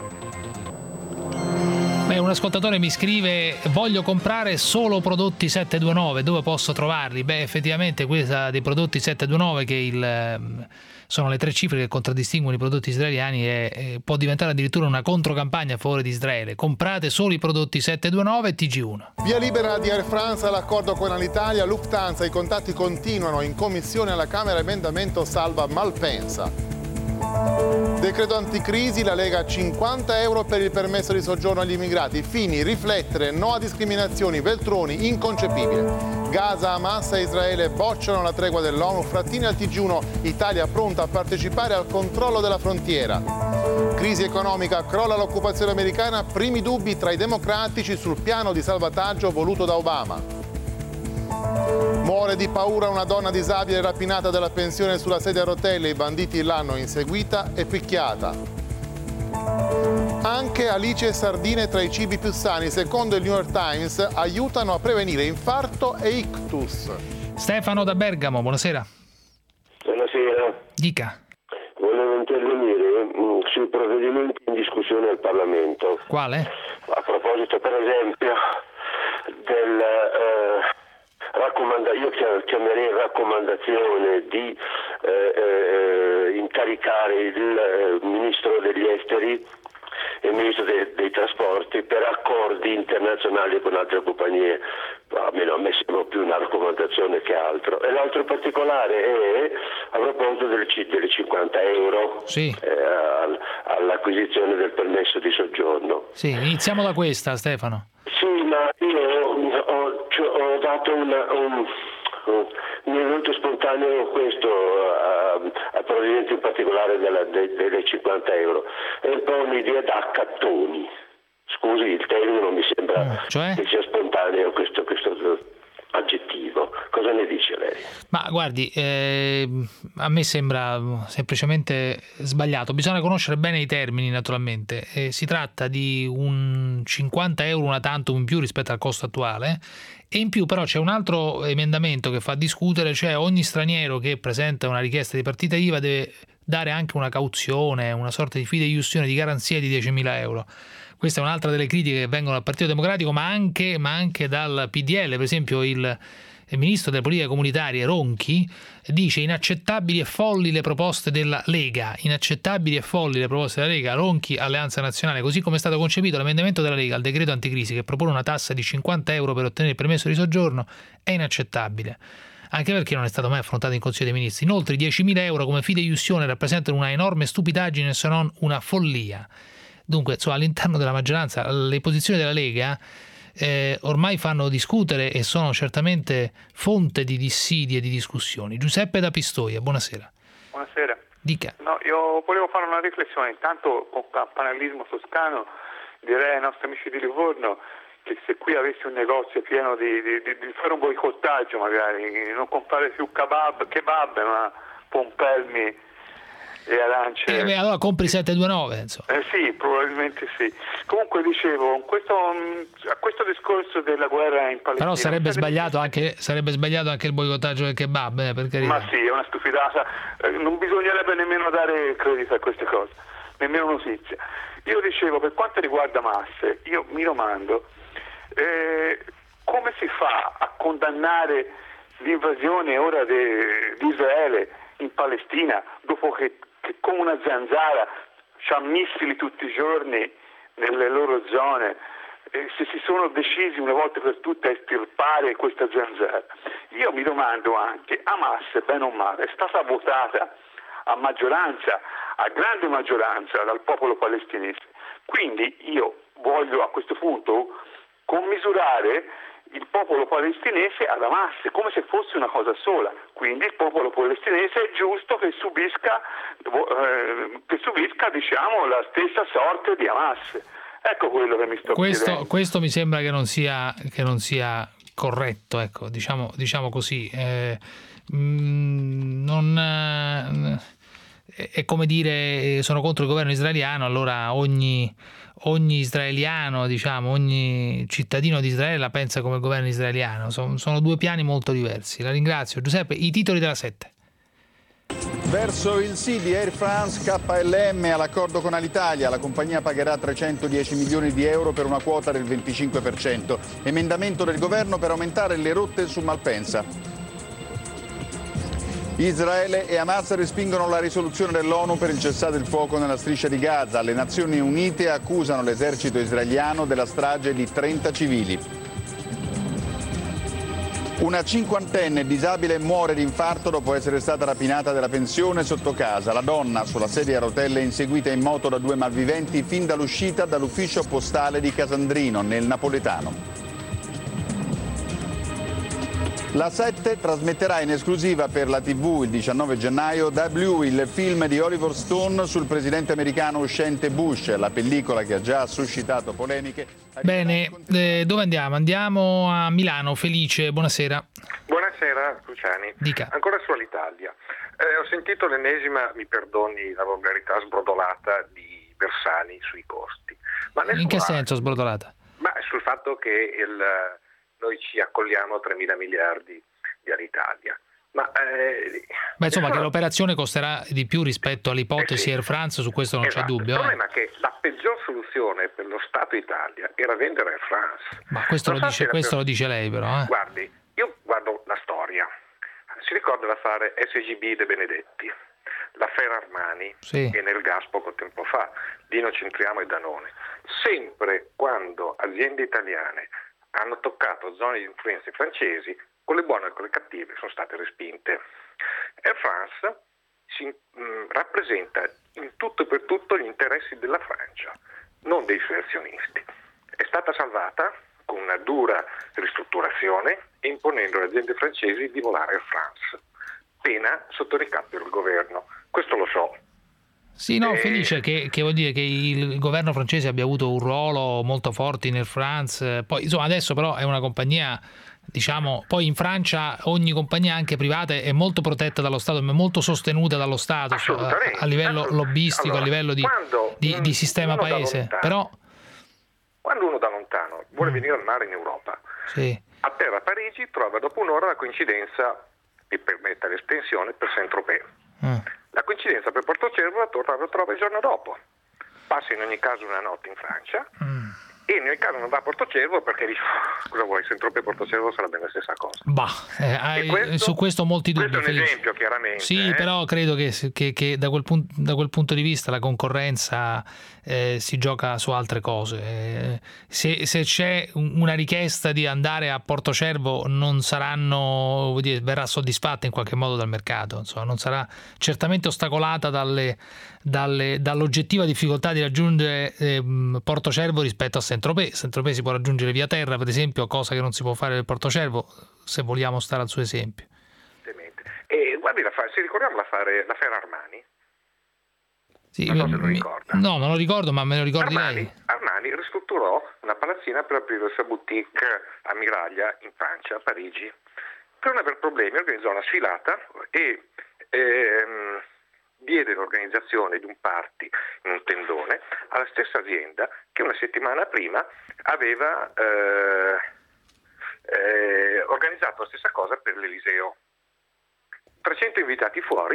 Beh, un ascoltatore mi scrive: voglio comprare solo prodotti sette due nove, dove posso trovarli? Beh, effettivamente questa dei prodotti sette due nove, che il, sono le tre cifre che contraddistinguono i prodotti israeliani, e, e può diventare addirittura una controcampagna a favore di Israele. Comprate solo i prodotti sette due nove e T G uno. Via libera di Air France all'accordo con Alitalia, Lufthansa, i contatti continuano. In commissione alla Camera emendamento salva Malpensa. Decreto anticrisi, la Lega cinquanta euro per il permesso di soggiorno agli immigrati. Fini, riflettere, no a discriminazioni, Veltroni, inconcepibile. Gaza, Hamas e Israele bocciano la tregua dell'ONU. Frattini al T G uno, Italia pronta a partecipare al controllo della frontiera. Crisi economica, crolla l'occupazione americana, primi dubbi tra i democratici sul piano di salvataggio voluto da Obama. Muore di paura una donna disabile rapinata dalla pensione sulla sedia a rotelle. I banditi l'hanno inseguita e picchiata. Anche alice e sardine tra i cibi più sani, secondo il New York Times, aiutano a prevenire infarto e ictus. Stefano da Bergamo, buonasera. Buonasera. Dica. Volevo intervenire mh, sui provvedimenti in discussione al Parlamento. Quale? A proposito, per esempio, del... Eh, Raccomanda- io chiamerei raccomandazione di eh, eh, incaricare il eh, Ministro degli Esteri e il Ministro de- dei Trasporti per accordi internazionali con altre compagnie. Almeno a me sembra più una raccomandazione che altro. E l'altro particolare è a proposito del C- delle cinquanta euro sì. eh, all- all'acquisizione del permesso di soggiorno. Sì, iniziamo da questa, Stefano. Sì, ma io ho, cioè, ho dato una, un, un, mi è venuto spontaneo questo a, a, probabilmente in particolare della, de, delle cinquanta euro. È un po' un'idea da accattoni. Scusi, il termine non mi sembra cioè? che sia spontaneo questo, questo aggettivo. Cosa ne dice lei? Ma guardi, eh, a me sembra semplicemente sbagliato. Bisogna conoscere bene i termini, naturalmente. Eh, si tratta di un cinquanta euro una tantum in più rispetto al costo attuale, e in più però c'è un altro emendamento che fa discutere, cioè ogni straniero che presenta una richiesta di partita I V A deve dare anche una cauzione, una sorta di fideiussione di garanzia di diecimila euro. Questa è un'altra delle critiche che vengono dal Partito Democratico, ma anche, ma anche dal P D L. Per esempio il, il ministro delle politiche comunitarie Ronchi dice inaccettabili e folli le proposte della Lega, inaccettabili e folli le proposte della Lega, Ronchi, Alleanza Nazionale, così come è stato concepito l'emendamento della Lega al decreto anticrisi che propone una tassa di cinquanta euro per ottenere il permesso di soggiorno, è inaccettabile. Anche perché non è stato mai affrontato in Consiglio dei Ministri. Inoltre diecimila euro come fideiussione rappresentano una enorme stupidaggine, se non una follia. Dunque, insomma, all'interno della maggioranza le posizioni della Lega eh, ormai fanno discutere e sono certamente fonte di dissidi e di discussioni. Giuseppe da Pistoia, buonasera. Buonasera. Dica. No, io volevo fare una riflessione. Intanto, con campanilismo toscano, direi ai nostri amici di Livorno che se qui avessi un negozio pieno di, di, di, di fare un boicottaggio, magari non comprare più kebab, kebab ma pompelmi e arance. Eh, beh, allora compri sette due nove, insomma. Eh sì, probabilmente sì. Comunque dicevo, questo, a questo discorso della guerra in Palestina. Però sarebbe sbagliato anche sarebbe sbagliato anche il boicottaggio del kebab, eh, per carità. Ma sì, è una stupidata. Eh, non bisognerebbe nemmeno dare credito a queste cose, nemmeno notizia. Io dicevo, per quanto riguarda Masse, io mi domando eh, come si fa a condannare l'invasione ora de, di Israele in Palestina dopo che che come una zanzara c'ha missili tutti i giorni nelle loro zone, eh, se si sono decisi una volta per tutte a estirpare questa zanzara. Io mi domando anche, Hamas, bene o male, è stata votata a maggioranza, a grande maggioranza dal popolo palestinese. Quindi io voglio a questo punto commisurare il popolo palestinese ad Hamas come se fosse una cosa sola, quindi il popolo palestinese è giusto che subisca, eh, che subisca diciamo la stessa sorte di Hamas. Ecco quello che mi sto questo, chiedendo. Questo mi sembra che non sia, che non sia corretto, ecco, diciamo, diciamo così. Eh, mh, non, eh, è come dire sono contro il governo israeliano, allora ogni ogni israeliano, diciamo, ogni cittadino di Israele la pensa come il governo israeliano. Sono, sono due piani molto diversi. La ringrazio. Giuseppe, i titoli della sette. Verso il sì di Air France K L M all'accordo con Alitalia. La compagnia pagherà trecentodieci milioni di euro per una quota del venticinque per cento. Emendamento del governo per aumentare le rotte su Malpensa. Israele e Hamas respingono la risoluzione dell'ONU per il cessate il fuoco nella striscia di Gaza. Le Nazioni Unite accusano l'esercito israeliano della strage di trenta civili. Una cinquantenne disabile muore di infarto dopo essere stata rapinata dalla pensione sotto casa. La donna, sulla sedia a rotelle, è inseguita in moto da due malviventi fin dall'uscita dall'ufficio postale di Casandrino, nel napoletano. La sette trasmetterà in esclusiva per la tivù il diciannove gennaio W, il film di Oliver Stone sul presidente americano uscente Bush, la pellicola che ha già suscitato polemiche. Bene, eh, dove andiamo? Andiamo a Milano. Felice, buonasera. Buonasera Luciani. Dica. Ancora su Alitalia. Eh, ho sentito l'ennesima, mi perdoni la volgarità, sbrodolata di Bersani sui costi. Ma In che senso sbrodolata? Ma sul fatto che il... noi ci accolliamo a tremila miliardi di Alitalia. Ma, eh, Beh, insomma, sono... che l'operazione costerà di più rispetto all'ipotesi eh sì. Air France, su questo non esatto. c'è dubbio. Il problema eh. è che la peggior soluzione per lo Stato Italia era vendere Air France. Ma questo, lo so dice, questo per... lo dice lei però. Eh. Guardi, io guardo la storia. Si ricorda l'affare S G B De Benedetti, l'affare Armani sì. e nel gas poco tempo fa, Dino Centriamo e Danone. Sempre quando aziende italiane hanno toccato zone di influenze francesi, con le buone e con le cattive sono state respinte. Air France si, mh, rappresenta in tutto e per tutto gli interessi della Francia, non dei suoi azionisti. È stata salvata con una dura ristrutturazione e imponendo alle aziende francesi di volare Air France. appena sotto ricatto del governo. Questo lo so. Sì, no, Eh, felice che, che vuol dire che il governo francese abbia avuto un ruolo molto forte in Air France. Poi, insomma, adesso però è una compagnia, diciamo, poi in Francia ogni compagnia, anche privata, è molto protetta dallo Stato, è molto sostenuta dallo Stato a, a livello lobbistico, allora, a livello di, quando, di, di sistema uno da paese. lontano, Però quando uno da lontano vuole mm. venire al mare in Europa, sì. a terra a Parigi trova dopo un'ora la coincidenza, mi permetta l'estensione, per Saint-Tropez. Mm. La coincidenza per Portocervo la torna la trova il giorno dopo. Passa in ogni caso una notte in Francia mm. e in ogni caso non va a Portocervo perché dice, cosa vuoi, Saint-Tropez e Portocervo sarebbe la stessa cosa. Bah, eh, hai, questo, su questo molti dubbi. Questo è un Felice. esempio, chiaramente. Sì, eh? però credo che, che, che da, quel punto, da quel punto di vista la concorrenza eh, si gioca su altre cose. Eh, se, se c'è una richiesta di andare a Portocervo non saranno, vuol dire, verrà soddisfatta in qualche modo dal mercato, insomma, non sarà certamente ostacolata dalle, dalle, dall'oggettiva difficoltà di raggiungere eh, Portocervo rispetto a Saint-Tropez. Saint-Tropez si può raggiungere via terra, per esempio, cosa che non si può fare nel Portocervo, se vogliamo stare al suo esempio. E guardi, la fa- se ricordiamo l'affare, l'affare Armani? Sì, non so se lo ricorda. No, non lo ricordo, ma me lo ricordi Armani, lei? Armani ristrutturò una palazzina per aprire la sua boutique a Miraglia in Francia, a Parigi. Per non aver problemi organizzò una sfilata e ehm, diede l'organizzazione di un party in un tendone alla stessa azienda che una settimana prima aveva eh, eh, organizzato la stessa cosa per l'Eliseo. trecento invitati fuori,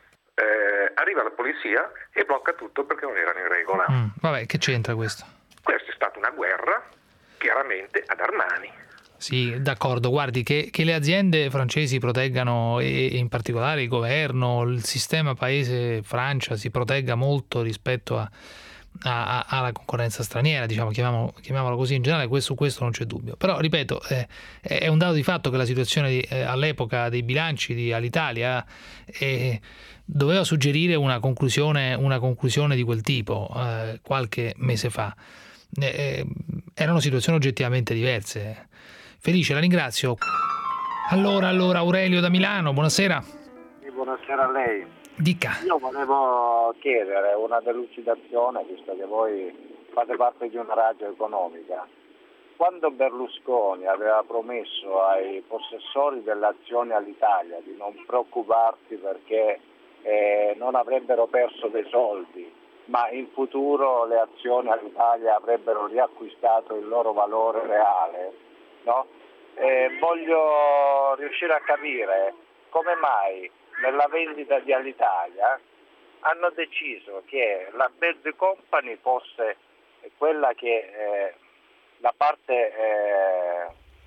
eh, arriva la polizia e blocca tutto perché non erano in regola. Mm, vabbè, che c'entra questo? Questa è stata una guerra, chiaramente, ad Armani. Sì, d'accordo, guardi, che, che le aziende francesi proteggano, e in particolare il governo, il sistema paese Francia si protegga molto rispetto a, a, a, alla concorrenza straniera, diciamo, chiamiamolo, chiamiamolo così in generale, questo, su questo non c'è dubbio. Però, ripeto, eh, è un dato di fatto che la situazione di, eh, all'epoca dei bilanci di Alitalia eh, doveva suggerire una conclusione, una conclusione di quel tipo eh, qualche mese fa. Eh, erano situazioni oggettivamente diverse. Felice, la ringrazio. Allora, allora Aurelio da Milano, buonasera. Sì, buonasera a lei. Dica. Io volevo chiedere una delucidazione, visto che voi fate parte di una radio economica. Quando Berlusconi aveva promesso ai possessori delle azioni all'Italia di non preoccuparsi perché eh, non avrebbero perso dei soldi, ma in futuro le azioni all'Italia avrebbero riacquistato il loro valore reale, no? Eh, voglio riuscire a capire come mai nella vendita di Alitalia hanno deciso che la Bad Company fosse quella che eh, la parte eh,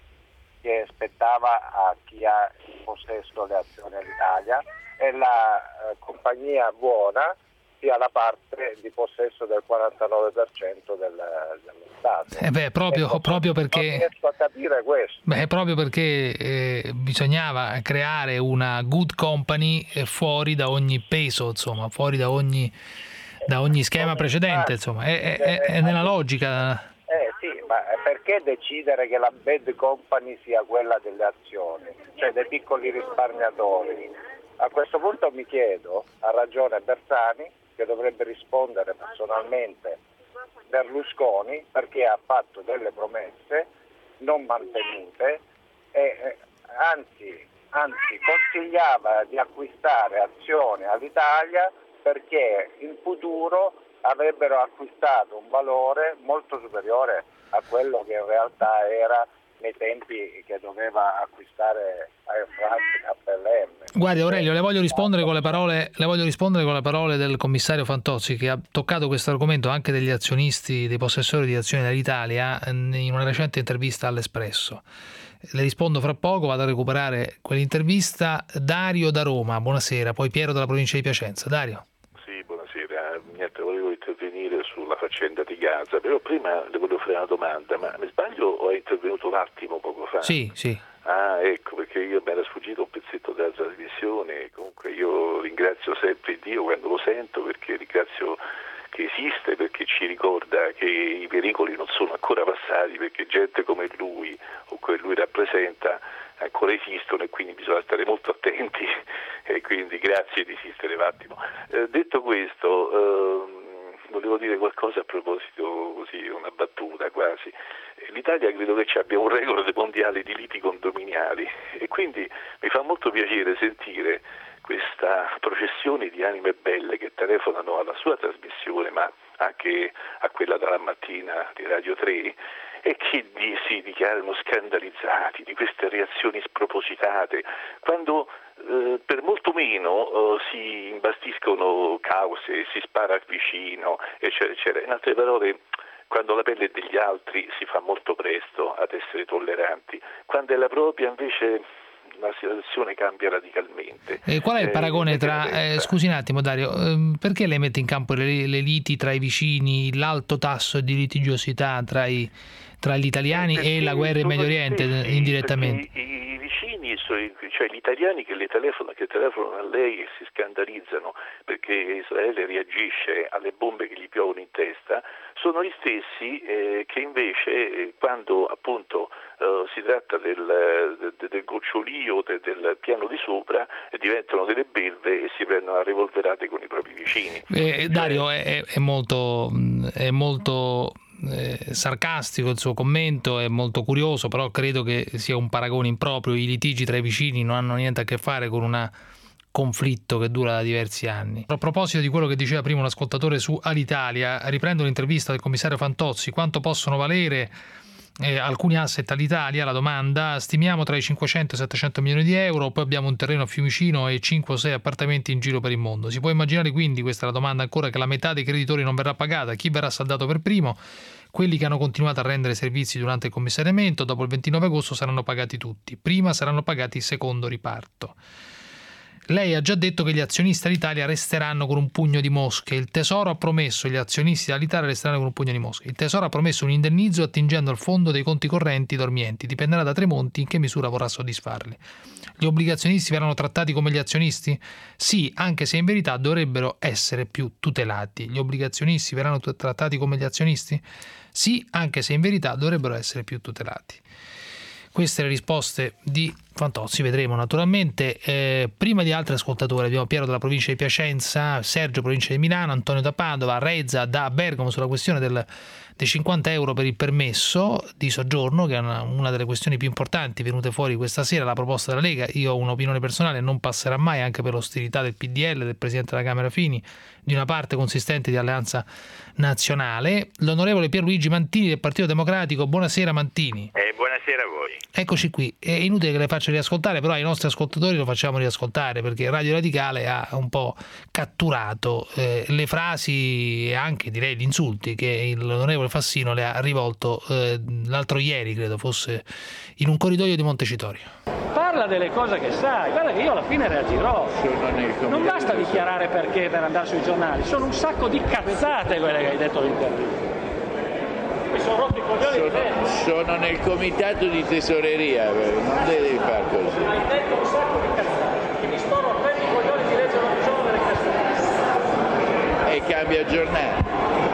che spettava a chi ha in possesso le azioni all'Italia e la eh, compagnia buona sia la parte di possesso del quarantanove per cento del, dello Stato. Eh beh, proprio, ecco, proprio perché non riesco a capire questo. Beh, proprio perché eh, bisognava creare una good company fuori da ogni peso, insomma, fuori da ogni, da ogni schema precedente, insomma, è, è, è nella logica. Eh sì, ma perché decidere che la bad company sia quella delle azioni, cioè dei piccoli risparmiatori? A questo punto mi chiedo, ha ragione Bersani, che dovrebbe rispondere personalmente Berlusconi, perché ha fatto delle promesse non mantenute e eh, anzi, anzi consigliava di acquistare azioni all'Italia perché in futuro avrebbero acquistato un valore molto superiore a quello che in realtà era nei tempi che doveva acquistare Air France K L M. Guardi Aurelio, le voglio rispondere con le parole, le voglio rispondere con le parole del commissario Fantozzi, che ha toccato questo argomento anche degli azionisti, dei possessori di azioni dell'Italia in una recente intervista all'Espresso. Le rispondo fra poco, vado a recuperare quell'intervista. Dario da Roma, buonasera, poi Piero dalla provincia di Piacenza. Dario. Sì, buonasera. Niente, volevo intervenire sulla faccenda di Gaza, però prima le volevo fare una domanda, ma mi sbaglio o è intervenuto un attimo poco fa? Sì, sì. Ah, ecco, perché io mi era sfuggito un pezzetto della trasmissione. Comunque io ringrazio sempre Dio quando lo sento, perché ringrazio che esiste, perché ci ricorda che i pericoli non sono ancora passati, perché gente come lui o che lui rappresenta ancora esistono e quindi bisogna stare molto attenti quindi grazie di esistere un attimo. Eh, detto questo, eh, volevo dire qualcosa a proposito, così, una battuta quasi. L'Italia credo che ci abbia un record mondiale di liti condominiali e quindi mi fa molto piacere sentire questa processione di anime belle che telefonano alla sua trasmissione, ma anche a quella della mattina di Radio tre, e che di, si dichiarano scandalizzati di queste reazioni spropositate, quando eh, per molto meno eh, si imbastiscono cause, si spara vicino, eccetera, eccetera. In altre parole, quando la pelle degli altri si fa molto presto ad essere tolleranti, quando è la propria invece la situazione cambia radicalmente. E qual è il paragone tra, eh, scusi un attimo Dario, eh, perché lei mette in campo le, le liti tra i vicini, l'alto tasso di litigiosità tra, i, tra gli italiani e la guerra in Medio Oriente stessi, indirettamente? I, i vicini, cioè gli italiani che le telefonano, che telefonano a lei e si scandalizzano perché Israele reagisce alle bombe che gli piovono in testa, sono gli stessi eh, che invece eh, quando appunto eh, si tratta del, del, del gocciolio del, del piano di sopra eh, diventano delle belve e si prendono a rivolverate con i propri vicini. Eh, Dario è, è molto, è molto eh, sarcastico il suo commento, è molto curioso, però credo che sia un paragone improprio. I litigi tra i vicini non hanno niente a che fare con un conflitto che dura da diversi anni. A proposito di quello che diceva prima un ascoltatore su Alitalia, riprendo l'intervista del commissario Fantozzi: quanto possono valere eh, alcuni asset all'Italia? La domanda: stimiamo tra i cinquecento e i settecento milioni di euro, poi abbiamo un terreno a Fiumicino e cinque o sei appartamenti in giro per il mondo. Si può immaginare quindi, questa è la domanda ancora, che la metà dei creditori non verrà pagata? Chi verrà saldato per primo? Quelli che hanno continuato a rendere servizi durante il commissariamento. Dopo il ventinove agosto saranno pagati tutti, prima saranno pagati il secondo riparto. Lei ha già detto che gli azionisti dell'Italia resteranno con un pugno di mosche. Il Tesoro ha promesso, gli azionisti dell'Italia resteranno con un pugno di mosche. Il Tesoro ha promesso un indennizzo attingendo al fondo dei conti correnti dormienti. Dipenderà da Tremonti in che misura vorrà soddisfarli. Gli obbligazionisti verranno trattati come gli azionisti? Sì, anche se in verità dovrebbero essere più tutelati. Gli obbligazionisti verranno trattati come gli azionisti? Sì, anche se in verità dovrebbero essere più tutelati. Queste le risposte di Fantozzi, vedremo naturalmente. Eh, prima di altri ascoltatori abbiamo Piero dalla provincia di Piacenza, Sergio provincia di Milano, Antonio da Padova, Rezza da Bergamo sulla questione del, dei cinquanta euro per il permesso di soggiorno, che è una, una delle questioni più importanti venute fuori questa sera, la proposta della Lega. Io ho un'opinione personale, non passerà mai, anche per l'ostilità del P D L, del Presidente della Camera Fini, di una parte consistente di Alleanza Nazionale. L'onorevole Pierluigi Mantini del Partito Democratico. Buonasera Mantini. Eh, buonasera a voi. Eccoci qui, è inutile che le faccia riascoltare, però ai nostri ascoltatori lo facciamo riascoltare, perché Radio Radicale ha un po' catturato eh, le frasi e anche direi gli insulti che l'onorevole Fassino le ha rivolto eh, l'altro ieri, credo fosse in un corridoio di Montecitorio. Parla delle cose che sai, guarda che io alla fine reagirò. Non basta dichiarare perché per andare sui giornali, sono un sacco di cazzate quelle che hai detto all'intervista. Mi sono rotto i coglioni di te. Sono nel comitato di tesoreria, non devi fare così. Hai detto un sacco di cazzate, mi sto rompendo i coglioni di leggere un giorno delle cazzate. E cambia giornale.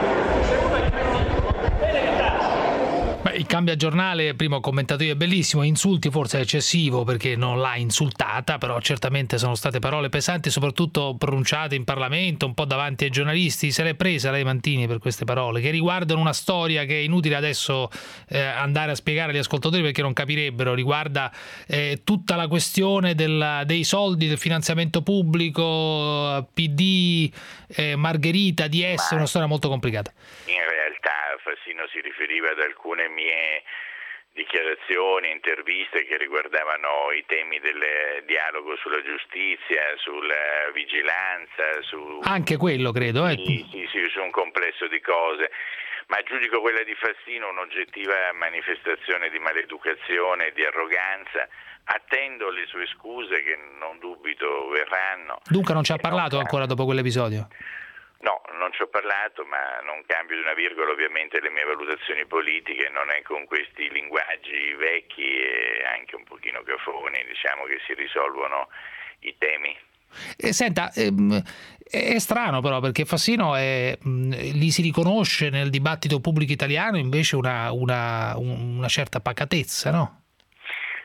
Beh, il Cambia Giornale, primo ho commentato io, è bellissimo, insulti forse è eccessivo perché non l'ha insultata, però certamente sono state parole pesanti, soprattutto pronunciate in Parlamento, un po' davanti ai giornalisti. Se l'è presa lei Mantini per queste parole, che riguardano una storia che è inutile adesso eh, andare a spiegare agli ascoltatori perché non capirebbero, riguarda eh, tutta la questione del, dei soldi, del finanziamento pubblico, P D, eh, Margherita, D S, una storia molto complicata. In realtà Fassino si riferiva ad alcune mie dichiarazioni, interviste che riguardavano i temi del dialogo sulla giustizia, sulla vigilanza, su... Anche quello credo, eh. Sì, sì, sì, su un complesso di cose. Ma giudico quella di Fassino un'oggettiva manifestazione di maleducazione e di arroganza. Attendo le sue scuse che non dubito verranno. Dunque non ci ha parlato ancora dopo quell'episodio? No, non ci ho parlato, ma non cambio di una virgola ovviamente le mie valutazioni politiche. Non è con questi linguaggi vecchi e anche un pochino cafoni, diciamo, che si risolvono i temi. Eh, senta, ehm, è strano però, perché Fassino è, mh, lì si riconosce nel dibattito pubblico italiano invece una, una, una certa pacatezza, no? Ma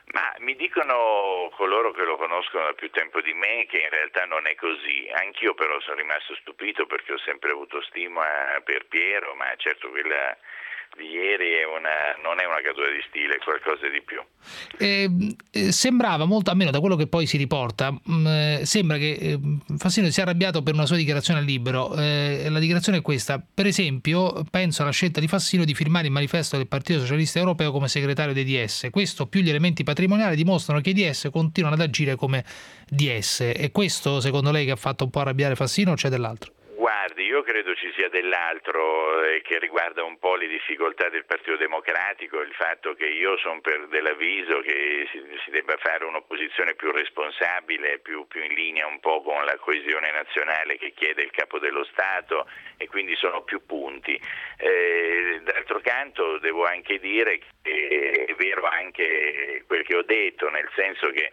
mi dicono coloro che lo conoscono da più tempo di me che in realtà non è così. Anch'io però sono rimasto stupito perché ho sempre avuto stima per Piero, ma certo quella di ieri è una, non è una caduta di stile, è qualcosa di più. Eh, eh, sembrava molto, almeno da quello che poi si riporta, mh, eh, sembra che eh, Fassino sia arrabbiato per una sua dichiarazione al Libero. Eh, la dichiarazione è questa: per esempio, penso alla scelta di Fassino di firmare il manifesto del Partito Socialista Europeo come segretario dei D S. Questo più gli elementi patrimoniali dimostrano che i D S continuano ad agire come D S. E questo secondo lei che ha fatto un po' arrabbiare Fassino o c'è dell'altro? Guardi, io credo ci sia dell'altro eh, che riguarda un po' le difficoltà del Partito Democratico, il fatto che io sono per dell'avviso che si, si debba fare un'opposizione più responsabile, più, più in linea un po' con la coesione nazionale che chiede il Capo dello Stato, e quindi sono più punti. Eh, d'altro canto devo anche dire che è vero anche quel che ho detto, nel senso che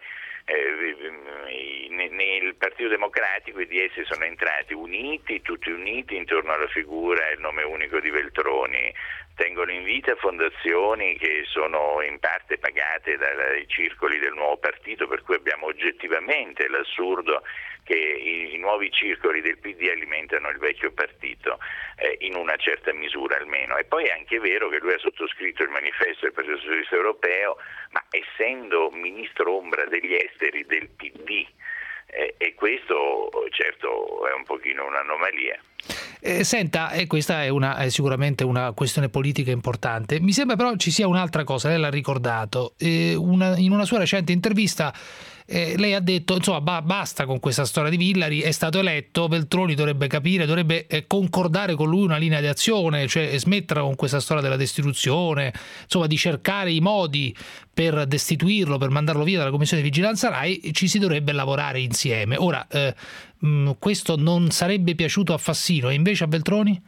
Eh, nel Partito Democratico i D S sono entrati uniti, tutti uniti intorno alla figura e il nome unico di Veltroni, tengono in vita fondazioni che sono in parte pagate dai circoli del nuovo partito, per cui abbiamo oggettivamente l'assurdo che i, i nuovi circoli del P D alimentano il vecchio partito, eh, in una certa misura almeno. E poi è anche vero che lui ha sottoscritto il manifesto del Partito Socialista Europeo, ma essendo ministro ombra degli esteri del P D, eh, e questo certo è un pochino un'anomalia. Eh, senta, e eh, questa è, una, è sicuramente una questione politica importante. Mi sembra però ci sia un'altra cosa, lei l'ha ricordato. Eh, una, in una sua recente intervista eh, lei ha detto, insomma, ba- basta con questa storia di Villari, è stato eletto, Veltroni dovrebbe capire, dovrebbe eh, concordare con lui una linea di azione, cioè smetterla con questa storia della destituzione, insomma di cercare i modi per destituirlo, per mandarlo via dalla Commissione di Vigilanza Rai, ci si dovrebbe lavorare insieme. Ora, eh, mh, questo non sarebbe piaciuto a Fassino e invece a Veltroni?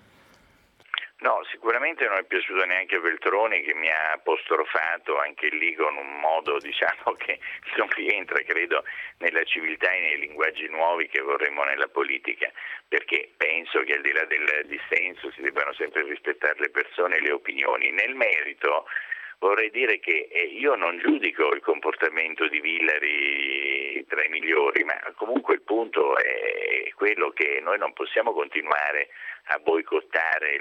No, sicuramente non è piaciuto neanche a Veltroni, che mi ha apostrofato anche lì con un modo, diciamo, che non rientra, credo, nella civiltà e nei linguaggi nuovi che vorremmo nella politica, perché penso che al di là del dissenso si debbano sempre rispettare le persone e le opinioni. Nel merito vorrei dire che io non giudico il comportamento di Villari tra i migliori, ma comunque il punto è quello che noi non possiamo continuare a boicottare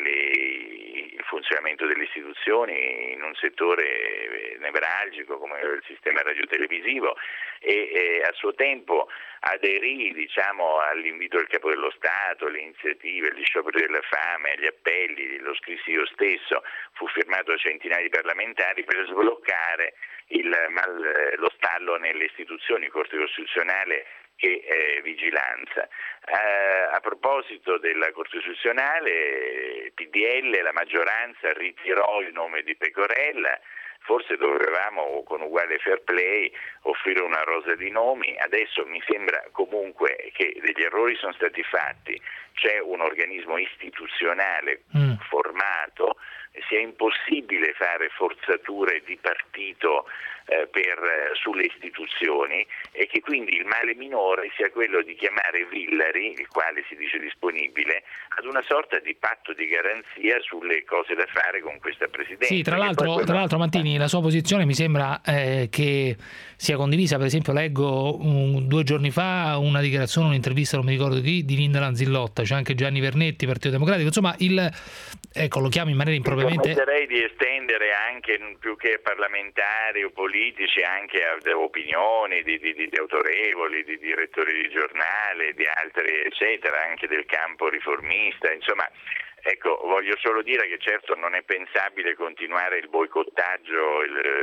le, il funzionamento delle istituzioni in un settore nevralgico come il sistema radiotelevisivo, e, e a suo tempo aderì, diciamo, all'invito del Capo dello Stato, alle iniziative, agli scioperi della fame, agli appelli, lo scrissi io stesso, fu firmato da centinaia di parlamentari per sbloccare il, mal, lo stallo nelle istituzioni, Corte Costituzionale e eh, Vigilanza. Eh, a proposito della Corte Costituzionale, P D L, la maggioranza ritirò il nome di Pecorella. Forse dovevamo, con uguale fair play, offrire una rosa di nomi. Adesso mi sembra comunque che degli errori sono stati fatti, c'è un organismo istituzionale mm. formato, sia impossibile fare forzature di partito eh, per, eh, sulle istituzioni, e che quindi il male minore sia quello di chiamare Villari, il quale si dice disponibile, ad una sorta di patto di garanzia sulle cose da fare con questa Presidenza. Sì, tra l'altro, quello... tra l'altro Mantini, la sua posizione mi sembra eh, che sia condivisa. Per esempio leggo un, due giorni fa una dichiarazione, un'intervista, non mi ricordo chi, di Linda Lanzillotta, c'è anche Gianni Vernetti, Partito Democratico, insomma il, ecco, lo chiamo in maniera impropriamente. Penserei di estendere anche, più che parlamentari o politici, anche a opinioni di, di, di autorevoli, di direttori di giornale, di altri eccetera, anche del campo riformista, insomma. Ecco, voglio solo dire che certo non è pensabile continuare il boicottaggio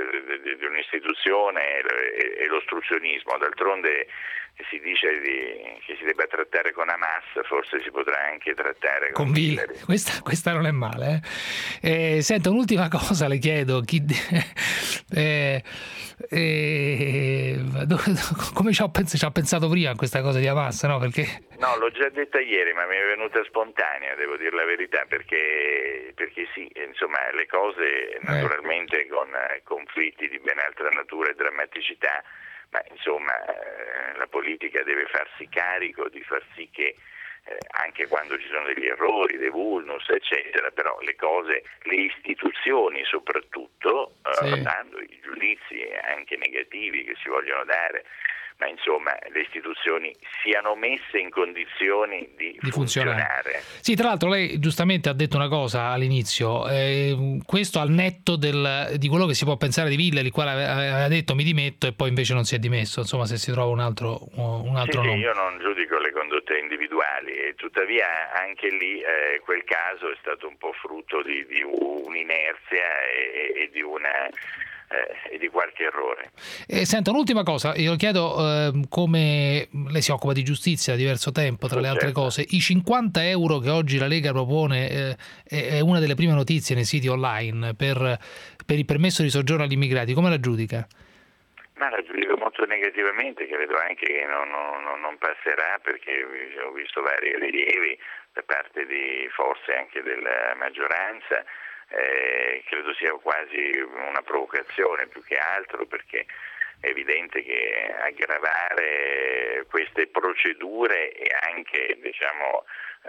di un'istituzione e l'ostruzionismo. D'altronde si dice di, che si debba trattare con Hamas, forse si potrà anche trattare con, con Villari. Questa, questa non è male. Eh? Eh, senta, un'ultima cosa le chiedo. Chi, eh, eh, come ci ho, pensato, ci ho pensato prima a questa cosa di Hamas, no? Perché... No, l'ho già detta ieri, ma mi è venuta spontanea, devo dire la verità, perché, perché sì, insomma, le cose naturalmente eh. con conflitti di ben altra natura e drammaticità, ma insomma la politica deve farsi carico di far sì che eh, anche quando ci sono degli errori, dei vulnus, eccetera, però le cose, le istituzioni soprattutto, eh, sì. dando i giudizi anche negativi che si vogliono dare, ma insomma le istituzioni siano messe in condizioni di, di funzionare. funzionare. Sì, tra l'altro lei giustamente ha detto una cosa all'inizio, eh, questo al netto del, di quello che si può pensare di Villa, il quale aveva detto mi dimetto e poi invece non si è dimesso, insomma se si trova un altro, un altro sì, nome. Sì, io non giudico le condotte individuali e tuttavia anche lì eh, quel caso è stato un po' frutto di, di un'inerzia e, e di una... Eh, e di qualche errore. Eh, senta, un'ultima cosa, io chiedo eh, come lei si occupa di giustizia da diverso tempo, tra le altre certo. cose, i cinquanta euro che oggi la Lega propone eh, è una delle prime notizie nei siti online per, per il permesso di soggiorno agli immigrati, come la giudica? Ma la giudico molto negativamente, credo anche che non, non, non passerà, perché ho visto vari rilievi da parte di forze anche della maggioranza. Eh, credo sia quasi una provocazione più che altro, perché è evidente che aggravare queste procedure e anche diciamo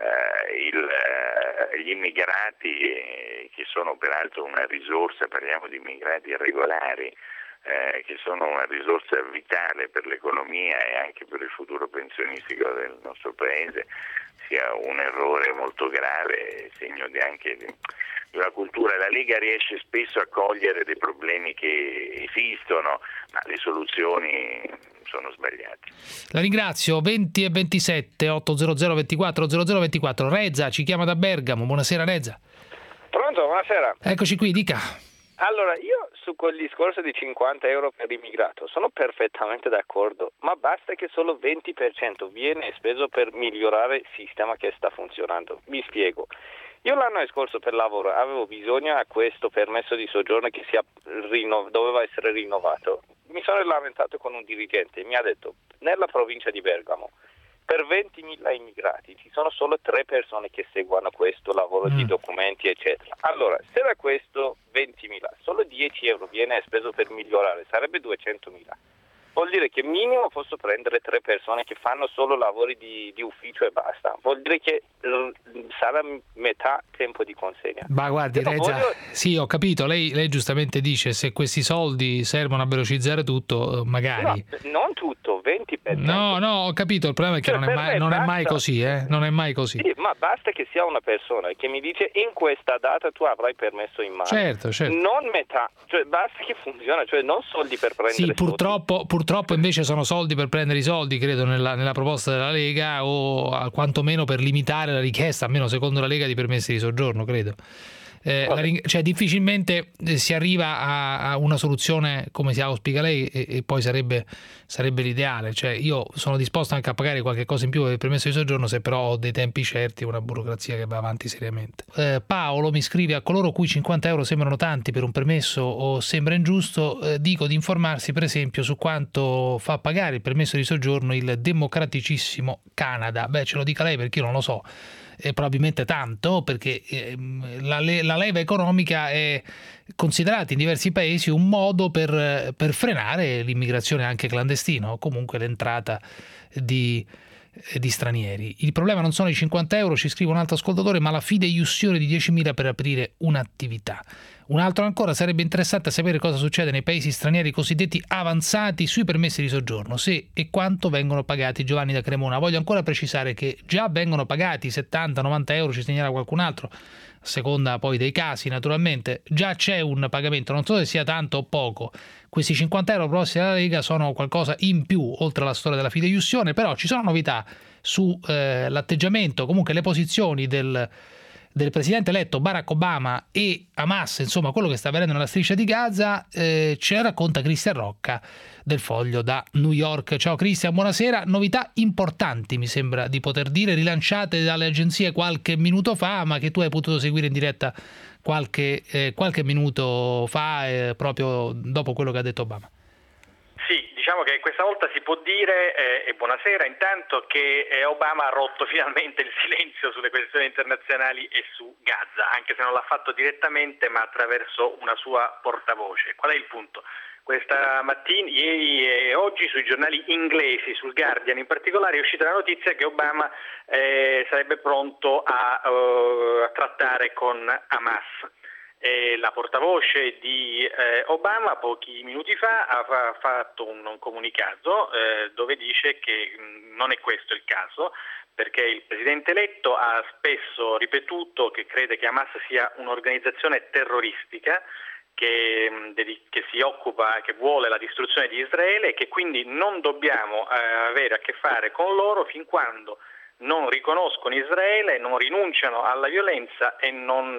eh, il, eh, gli immigrati eh, che sono peraltro una risorsa, parliamo di immigrati irregolari eh, che sono una risorsa vitale per l'economia e anche per il futuro pensionistico del nostro paese, sia un errore molto grave, segno di anche di una cultura. La Lega riesce spesso a cogliere dei problemi che esistono, ma le soluzioni sono sbagliate. La ringrazio. Venti e ventisette ottocento ventiquattro zero zero ventiquattro. Rezza ci chiama da Bergamo. Buonasera Rezza. Pronto, buonasera. Eccoci qui, dica. Allora, io su quel discorso di cinquanta euro per immigrato sono perfettamente d'accordo, ma basta che solo venti per cento viene speso per migliorare il sistema che sta funzionando. Mi spiego. Io l'anno scorso per lavoro avevo bisogno a questo permesso di soggiorno che sia rinno- doveva essere rinnovato. Mi sono lamentato con un dirigente, mi ha detto nella provincia di Bergamo per ventimila immigrati ci sono solo tre persone che seguono questo lavoro mm. di documenti eccetera. Allora, se da questo ventimila solo dieci euro viene speso per migliorare, sarebbe duecentomila. Vuol dire che minimo posso prendere tre persone che fanno solo lavori di, di ufficio e basta. Vuol dire che r- sarà metà tempo di consegna. Ma guardi, Rezza, voglio... sì, ho capito. Lei, lei giustamente dice se questi soldi servono a velocizzare tutto, magari. No, non tutto, venti per cento. No, no, ho capito. Il problema è che cioè, non, è mai, non è mai così, eh? Non è mai così. Sì, ma basta che sia una persona che mi dice in questa data tu avrai permesso in mano. Certo, certo. Non metà, cioè basta che funziona, cioè non soldi per prendere. Sì, purtroppo, purtroppo invece sono soldi per prendere i soldi, credo, nella, nella proposta della Lega, o quantomeno per limitare la richiesta, almeno secondo la Lega, di permessi di soggiorno, credo. Eh, la, cioè difficilmente si arriva a, a una soluzione come si auspica lei e, e poi sarebbe, sarebbe l'ideale. Cioè io sono disposto anche a pagare qualche cosa in più per il permesso di soggiorno se però ho dei tempi certi e una burocrazia che va avanti seriamente. Eh, Paolo mi scrive: a coloro cui cinquanta euro sembrano tanti per un permesso o sembra ingiusto, eh, dico di informarsi per esempio su quanto fa pagare il permesso di soggiorno il democraticissimo Canada. Beh, ce lo dica lei perché io non lo so. Eh, probabilmente tanto, perché eh, la, la leva economica è considerata in diversi paesi un modo per, per frenare l'immigrazione anche clandestina o comunque l'entrata di, di stranieri. Il problema non sono i cinquanta euro, ci scrive un altro ascoltatore, ma la fideiussione di diecimila per aprire un'attività. Un altro ancora: sarebbe interessante sapere cosa succede nei paesi stranieri cosiddetti avanzati sui permessi di soggiorno, se e quanto vengono pagati. Giovanni da Cremona. Voglio ancora precisare che già vengono pagati settanta novanta euro, ci segnala qualcun altro, a seconda poi dei casi naturalmente. Già c'è un pagamento, non so se sia tanto o poco. Questi cinquanta euro proposti dalla Lega sono qualcosa in più oltre alla storia della fideiussione, però ci sono novità su eh, l'atteggiamento, comunque le posizioni del del presidente eletto Barack Obama e Hamas, insomma quello che sta avvenendo nella striscia di Gaza. Eh, ce la racconta Cristian Rocca del Foglio da New York. Ciao Cristian, buonasera. Novità importanti, mi sembra di poter dire, rilanciate dalle agenzie qualche minuto fa, ma che tu hai potuto seguire in diretta qualche, eh, qualche minuto fa, eh, proprio dopo quello che ha detto Obama. Sì, diciamo che questa volta si può dire, eh, e buonasera intanto, che eh, Obama ha rotto finalmente il silenzio sulle questioni internazionali e su Gaza, anche se non l'ha fatto direttamente ma attraverso una sua portavoce. Qual è il punto? Questa mattina, ieri e oggi sui giornali inglesi, sul Guardian in particolare, è uscita la notizia che Obama eh, sarebbe pronto a, uh, a trattare con Hamas. E la portavoce di eh, Obama pochi minuti fa ha, ha fatto un, un comunicato eh, dove dice che mh, non è questo il caso, perché il presidente eletto ha spesso ripetuto che crede che Hamas sia un'organizzazione terroristica che, che si occupa, che vuole la distruzione di Israele e che quindi non dobbiamo eh, avere a che fare con loro fin quando non riconoscono Israele, non rinunciano alla violenza e non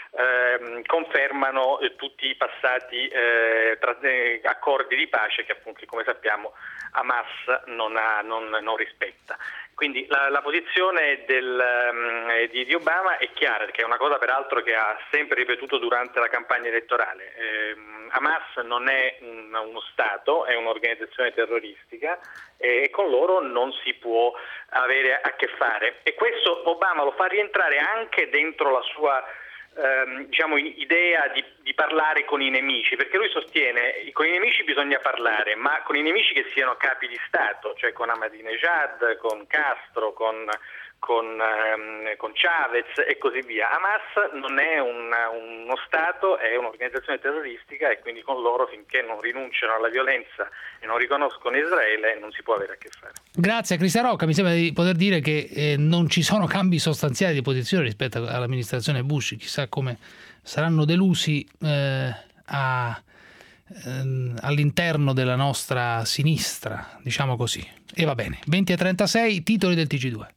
eh, confermano eh, tutti i passati eh, tra, eh, accordi di pace che appunto, come sappiamo, Hamas non, ha, non, non rispetta. Quindi la, la posizione del, um, di, di Obama è chiara, che è una cosa peraltro che ha sempre ripetuto durante la campagna elettorale. Eh, Hamas non è un, uno Stato, è un'organizzazione terroristica e, e con loro non si può avere a che fare. E questo Obama lo fa rientrare anche dentro la sua ehm, diciamo, idea di, di parlare con i nemici, perché lui sostiene che con i nemici bisogna parlare, ma con i nemici che siano capi di Stato, cioè con Ahmadinejad, con Castro, con, con, ehm, con Chavez e così via. Hamas non è un, uno Stato, è un'organizzazione terroristica e quindi con loro, finché non rinunciano alla violenza e non riconoscono Israele, non si può avere a che fare. Grazie a Cristian Rocca. Mi sembra di poter dire che eh, non ci sono cambi sostanziali di posizione rispetto all'amministrazione Bush. Chissà come saranno delusi eh, a, eh, all'interno della nostra sinistra, diciamo così. E va bene. venti e trentasei, titoli del T G due.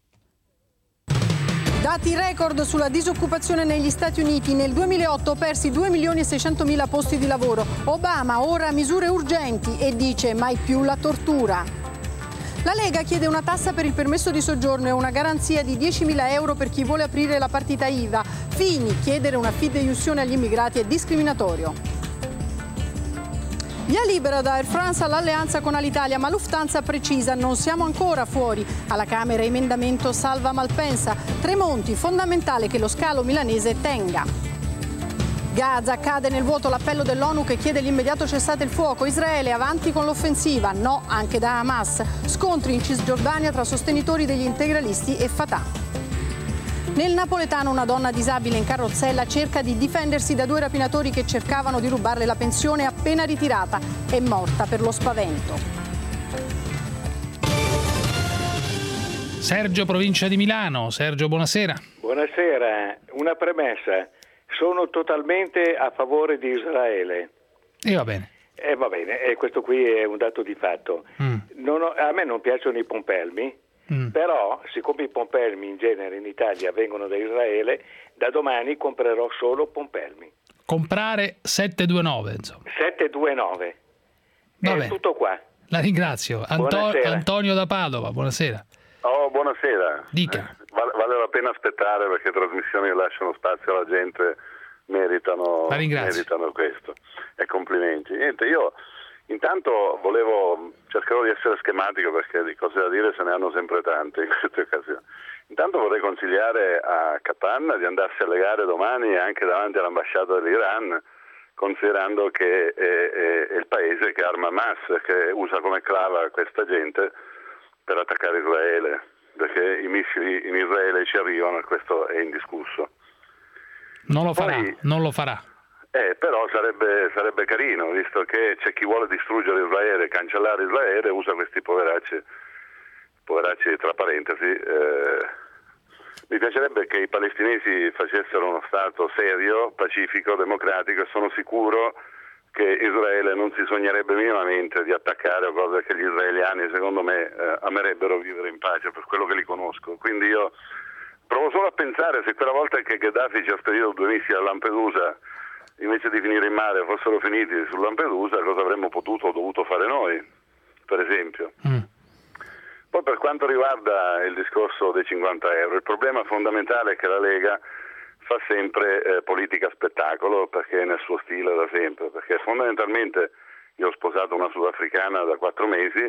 Dati record sulla disoccupazione negli Stati Uniti. Nel duemilaotto persi due milioni e seicentomila posti di lavoro. Obama ora misure urgenti e dice mai più la tortura. La Lega chiede una tassa per il permesso di soggiorno e una garanzia di diecimila euro per chi vuole aprire la partita I V A. Fini, chiedere una fideiussione agli immigrati è discriminatorio. Via libera da Air France all'alleanza con Alitalia, ma Lufthansa precisa: non siamo ancora fuori. Alla Camera emendamento salva Malpensa. Tremonti, fondamentale che lo scalo milanese tenga. Gaza, cade nel vuoto l'appello dell'ONU che chiede l'immediato cessate il fuoco. Israele avanti con l'offensiva, no anche da Hamas. Scontri in Cisgiordania tra sostenitori degli integralisti e Fatah. Nel napoletano una donna disabile in carrozzella cerca di difendersi da due rapinatori che cercavano di rubarle la pensione appena ritirata. È morta per lo spavento. Sergio, provincia di Milano. Sergio, buonasera. Buonasera. Una premessa. Sono totalmente a favore di Israele. E va bene. E va bene, e questo qui è un dato di fatto. Mm. Non ho, a me non piacciono i pompelmi. Mm. Però, siccome i pompelmi in genere in Italia vengono da Israele, da domani comprerò solo pompelmi. Comprare settecentonovantanove, insomma. settecentonovantanove. Va È bene. tutto qua. La ringrazio. Anto- Antonio da Padova, buonasera. Oh, buonasera. Dica. Vale, vale la pena aspettare perché trasmissioni che lasciano spazio alla gente meritano, meritano questo. E complimenti. Niente, io... Intanto volevo, cercherò di essere schematico perché di cose da dire se ne hanno sempre tante in queste occasioni. Intanto vorrei consigliare a Capanna di andarsi a legare domani anche davanti all'ambasciata dell'Iran, considerando che è, è, è il paese che arma Hamas, che usa come clava questa gente per attaccare Israele, perché i missili in Israele ci arrivano e questo è indiscusso. Non lo Poi, farà, non lo farà. Eh, però sarebbe, sarebbe carino, visto che c'è chi vuole distruggere Israele, cancellare Israele, usa questi poveracci, poveracci tra parentesi. Eh, mi piacerebbe che i palestinesi facessero uno Stato serio, pacifico, democratico, e sono sicuro che Israele non si sognerebbe minimamente di attaccare o cose che gli israeliani, secondo me, eh, amerebbero vivere in pace, per quello che li conosco. Quindi io provo solo a pensare se quella volta che Gheddafi ci ha spedito due missili a Lampedusa, invece di finire in mare fossero finiti su Lampedusa, cosa avremmo potuto o dovuto fare noi, per esempio. Mm. Poi per quanto riguarda il discorso dei cinquanta euro, il problema fondamentale è che la Lega fa sempre eh, politica spettacolo, perché è nel suo stile da sempre, perché fondamentalmente io ho sposato una sudafricana da quattro mesi,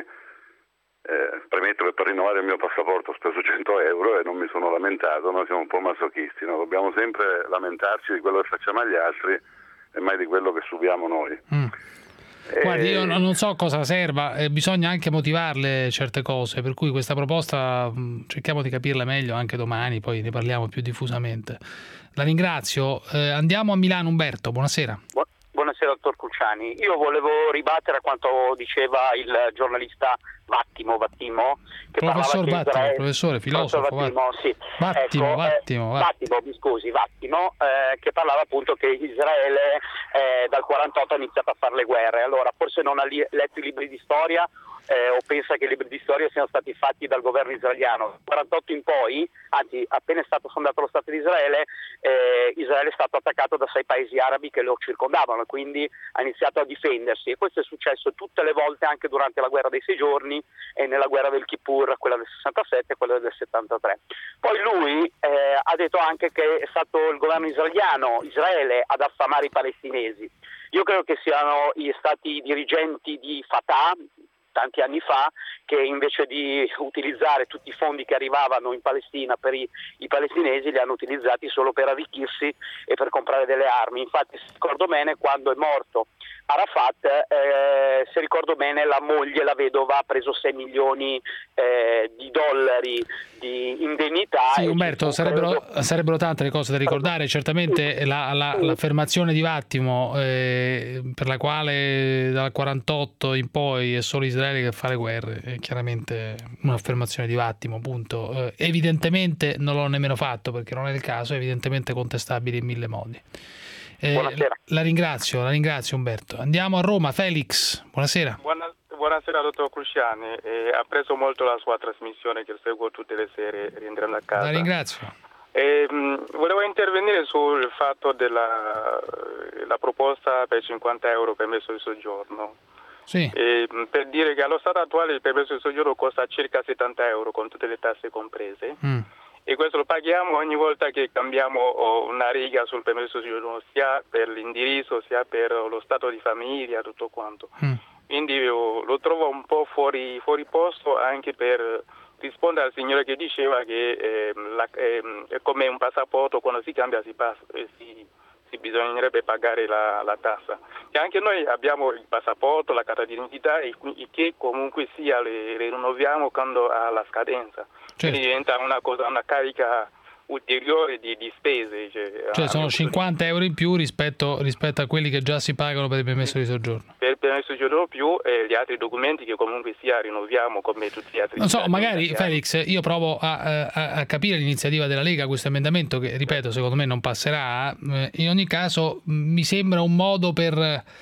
eh, premetto che per rinnovare il mio passaporto ho speso cento euro e non mi sono lamentato, ma siamo un po' masochisti, no? Dobbiamo sempre lamentarci di quello che facciamo agli altri e mai di quello che subiamo noi. Mm. E... Guardi, io non so cosa serva, eh, bisogna anche motivarle certe cose, per cui questa proposta mh, cerchiamo di capirla meglio anche domani, poi ne parliamo più diffusamente. La ringrazio. Eh, andiamo a Milano. Umberto, buonasera. Bu- buonasera dottor Cruciani. Io volevo ribattere a quanto diceva il giornalista Vattimo, Vattimo che professor parlava che Vattimo, Israele... professore, filosofo Vattimo, Vattimo, sì. Vattimo, ecco, Vattimo, eh, Vattimo. Vattimo, mi scusi, Vattimo, eh, che parlava appunto che Israele eh, dal quarantotto ha iniziato a fare le guerre. Allora, forse non ha li- letto i libri di storia eh, o pensa che i libri di storia siano stati fatti dal governo israeliano. Dal quarantotto in poi, anzi, appena è stato fondato lo Stato di Israele, eh, Israele è stato attaccato da sei paesi arabi che lo circondavano, quindi ha iniziato a difendersi, e questo è successo tutte le volte, anche durante la guerra dei sei giorni e nella guerra del Kippur, quella del sessantasette e quella del settantatré. Poi lui eh, ha detto anche che è stato il governo israeliano, Israele, ad affamare i palestinesi. Io credo che siano stati i dirigenti di Fatah tanti anni fa che invece di utilizzare tutti i fondi che arrivavano in Palestina per i, i palestinesi li hanno utilizzati solo per arricchirsi e per comprare delle armi. Infatti, se ricordo bene, quando è morto Arafat, eh, se ricordo bene, la moglie, la vedova, ha preso sei milioni eh, di dollari di indennità. Sì, Umberto, sarebbero, preso... sarebbero tante le cose da ricordare. Certamente la, la, l'affermazione di Vattimo, eh, per la quale dal quarantotto in poi è solo Israele che fa le guerre, è chiaramente un'affermazione di Vattimo, punto. Eh, evidentemente non l'ho nemmeno fatto, perché non è il caso, è evidentemente contestabile in mille modi. Eh, buonasera. La ringrazio, la ringrazio Umberto. Andiamo a Roma. Felix, buonasera. Buona, buonasera dottor Cruciani, eh, apprezzo molto la sua trasmissione che seguo tutte le sere rientrando a casa. La ringrazio. Eh, volevo intervenire sul fatto della la proposta per cinquanta euro permesso di soggiorno. Sì. Eh, per dire che allo stato attuale il permesso di soggiorno costa circa settanta euro con tutte le tasse comprese. Mm. E questo lo paghiamo ogni volta che cambiamo una riga sul permesso di soggiorno, sia per l'indirizzo sia per lo stato di famiglia, tutto quanto. Mm. Quindi io lo trovo un po' fuori, fuori posto, anche per rispondere al signore che diceva che eh, la, eh, è come un passaporto, quando si cambia si passa, eh, si, si bisognerebbe pagare la, la tassa. E anche noi abbiamo il passaporto, la carta d'identità, e che comunque sia le, le rinnoviamo quando ha la scadenza. Certo. Quindi diventa una cosa, una carica ulteriore di, di spese. Cioè, cioè sono cinquanta euro in più rispetto, rispetto a quelli che già si pagano per il permesso di soggiorno. Per il permesso di soggiorno più e gli altri documenti che comunque sia rinnoviamo come tutti gli altri. Non so, magari Felix, io provo a, a, a capire l'iniziativa della Lega, questo emendamento che, ripeto, secondo me non passerà. In ogni caso mi sembra un modo per...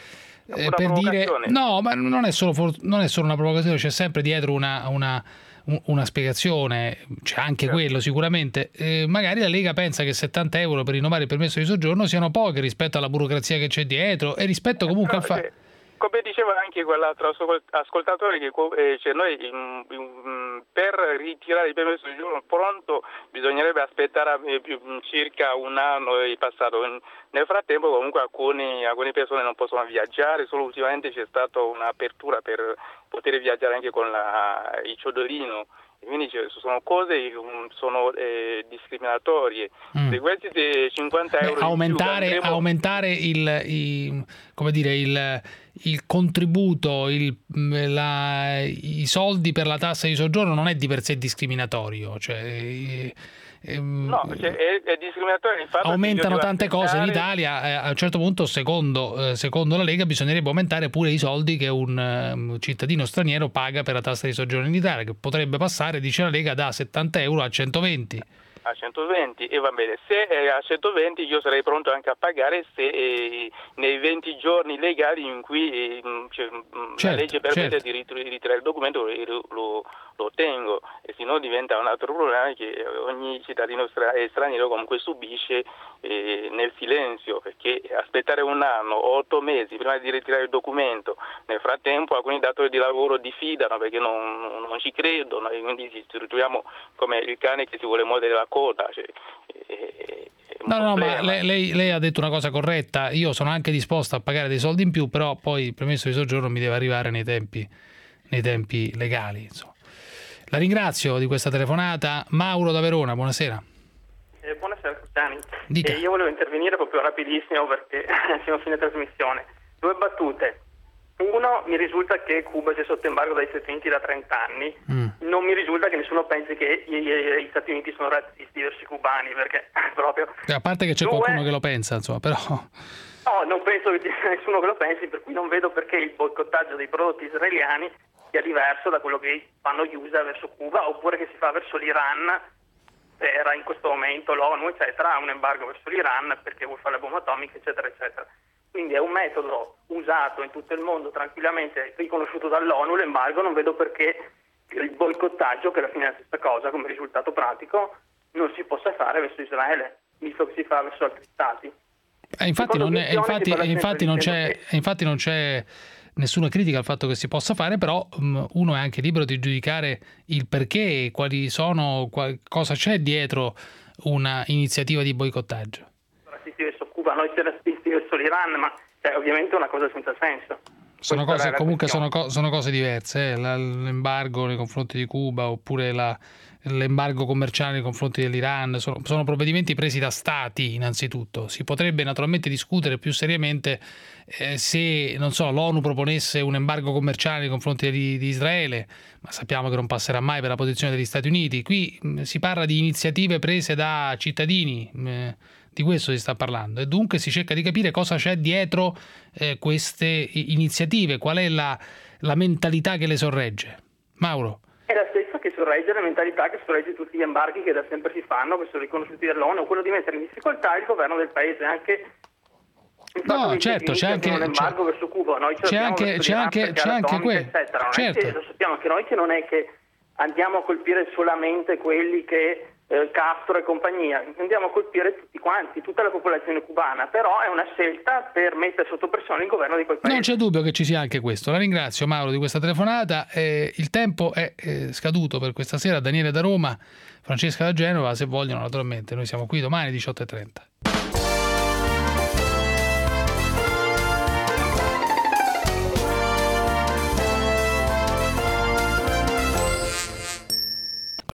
Eh, per dire no, ma non è solo, non è solo una provocazione, c'è sempre dietro una, una, una spiegazione, c'è anche certo. quello sicuramente. Eh, magari la Lega pensa che settanta euro per rinnovare il permesso di soggiorno siano pochi rispetto alla burocrazia che c'è dietro e rispetto comunque al fatto. Come diceva anche quell'altro ascoltatore, che eh, cioè noi in, in, per ritirare il permesso di soggiorno pronto bisognerebbe aspettare eh, circa un anno è passato. Nel frattempo comunque alcuni, alcune persone non possono viaggiare, solo ultimamente c'è stata un'apertura per poter viaggiare anche con la, il ciodolino. Quindi cioè, sono cose che sono eh, discriminatorie. Mm. Se questi cinquanta euro Beh, aumentare, in più andremo... aumentare il, il, come dire, il, il contributo, il, la, i soldi per la tassa di soggiorno non è di per sé discriminatorio. Cioè, No, cioè è, è discriminatorio il fatto aumentano che tante aspettare... cose in Italia, eh, a un certo punto secondo, eh, secondo la Lega bisognerebbe aumentare pure i soldi che un um, cittadino straniero paga per la tassa di soggiorno in Italia, che potrebbe passare, dice la Lega, da settanta euro a centoventi. A centoventi, e va bene, se è a centoventi io sarei pronto anche a pagare se eh, nei venti giorni legali in cui eh, cioè, certo, la legge permette certo. di ritirare il documento lo, lo, lo ottengo, e se no diventa un altro problema che ogni cittadino stra- straniero comunque subisce eh, nel silenzio, perché aspettare un anno o otto mesi prima di ritirare il documento, nel frattempo alcuni datori di lavoro diffidano perché non, non ci credono, e quindi ci ritroviamo come il cane che si vuole mordere la coda, cioè, e, No, no, ma lei, lei, lei ha detto una cosa corretta. Io sono anche disposto a pagare dei soldi in più, però poi il permesso di soggiorno mi deve arrivare nei tempi, nei tempi legali. Insomma. La ringrazio di questa telefonata. Mauro da Verona, buonasera. Eh, buonasera Cruciani. Dica. Eh, io volevo intervenire proprio rapidissimo perché siamo a fine trasmissione. Due battute. Uno, mi risulta che Cuba sia sotto embargo dagli Stati Uniti da trenta anni. Mm. Non mi risulta che nessuno pensi che gli, gli Stati Uniti sono razzisti verso i cubani, perché proprio... A parte che c'è Due... qualcuno che lo pensa, insomma, però... No, non penso che ci sia nessuno che lo pensi, per cui non vedo perché il boicottaggio dei prodotti israeliani sia diverso da quello che fanno gli U S A verso Cuba, oppure che si fa verso l'Iran. Era in questo momento l'ONU, eccetera, ha un embargo verso l'Iran perché vuole fare la bomba atomica, eccetera, eccetera. Quindi è un metodo usato in tutto il mondo, tranquillamente riconosciuto dall'ONU, l'embargo. Non vedo perché il boicottaggio, che alla fine è la stessa cosa come risultato pratico, non si possa fare verso Israele, visto che si fa verso altri stati. Eh, infatti, non è, infatti, infatti, non c'è, che... infatti non c'è nessuna critica al fatto che si possa fare, però um, uno è anche libero di giudicare il perché, quali sono, qual, cosa c'è dietro una iniziativa di boicottaggio. Razzisti verso Cuba, noi siamo razzisti verso l'Iran, ma è ovviamente una cosa senza senso. Sono cose, comunque sono, co- sono cose diverse, eh? L'embargo nei confronti di Cuba oppure la, l'embargo commerciale nei confronti dell'Iran sono, sono provvedimenti presi da stati innanzitutto. Si potrebbe naturalmente discutere più seriamente eh, se, non so, l'ONU proponesse un embargo commerciale nei confronti di, di Israele, ma sappiamo che non passerà mai per la posizione degli Stati Uniti. Qui mh, si parla di iniziative prese da cittadini, mh, di questo si sta parlando, e dunque si cerca di capire cosa c'è dietro eh, queste iniziative, qual è la, la mentalità che le sorregge. Mauro. È la stessa che sorregge la mentalità che sorregge tutti gli embarghi che da sempre si fanno, che sono riconosciuti dall'ONU, quello di mettere in difficoltà il governo del paese, anche il no, certo, c'è anche un embargo c'è, verso Cuba, noi c'è anche c'è anche c'è anche quello, certo. Lo sappiamo anche noi che non è che andiamo a colpire solamente quelli che eh, Castro e compagnia, andiamo a colpire tutti quanti, tutta la popolazione cubana, però è una scelta per mettere sotto pressione il governo di quel paese. Non c'è dubbio che ci sia anche questo. La ringrazio Mauro di questa telefonata. Eh, il tempo è eh, scaduto per questa sera. Daniele da Roma, Francesca da Genova, se vogliono naturalmente noi siamo qui domani diciotto e trenta.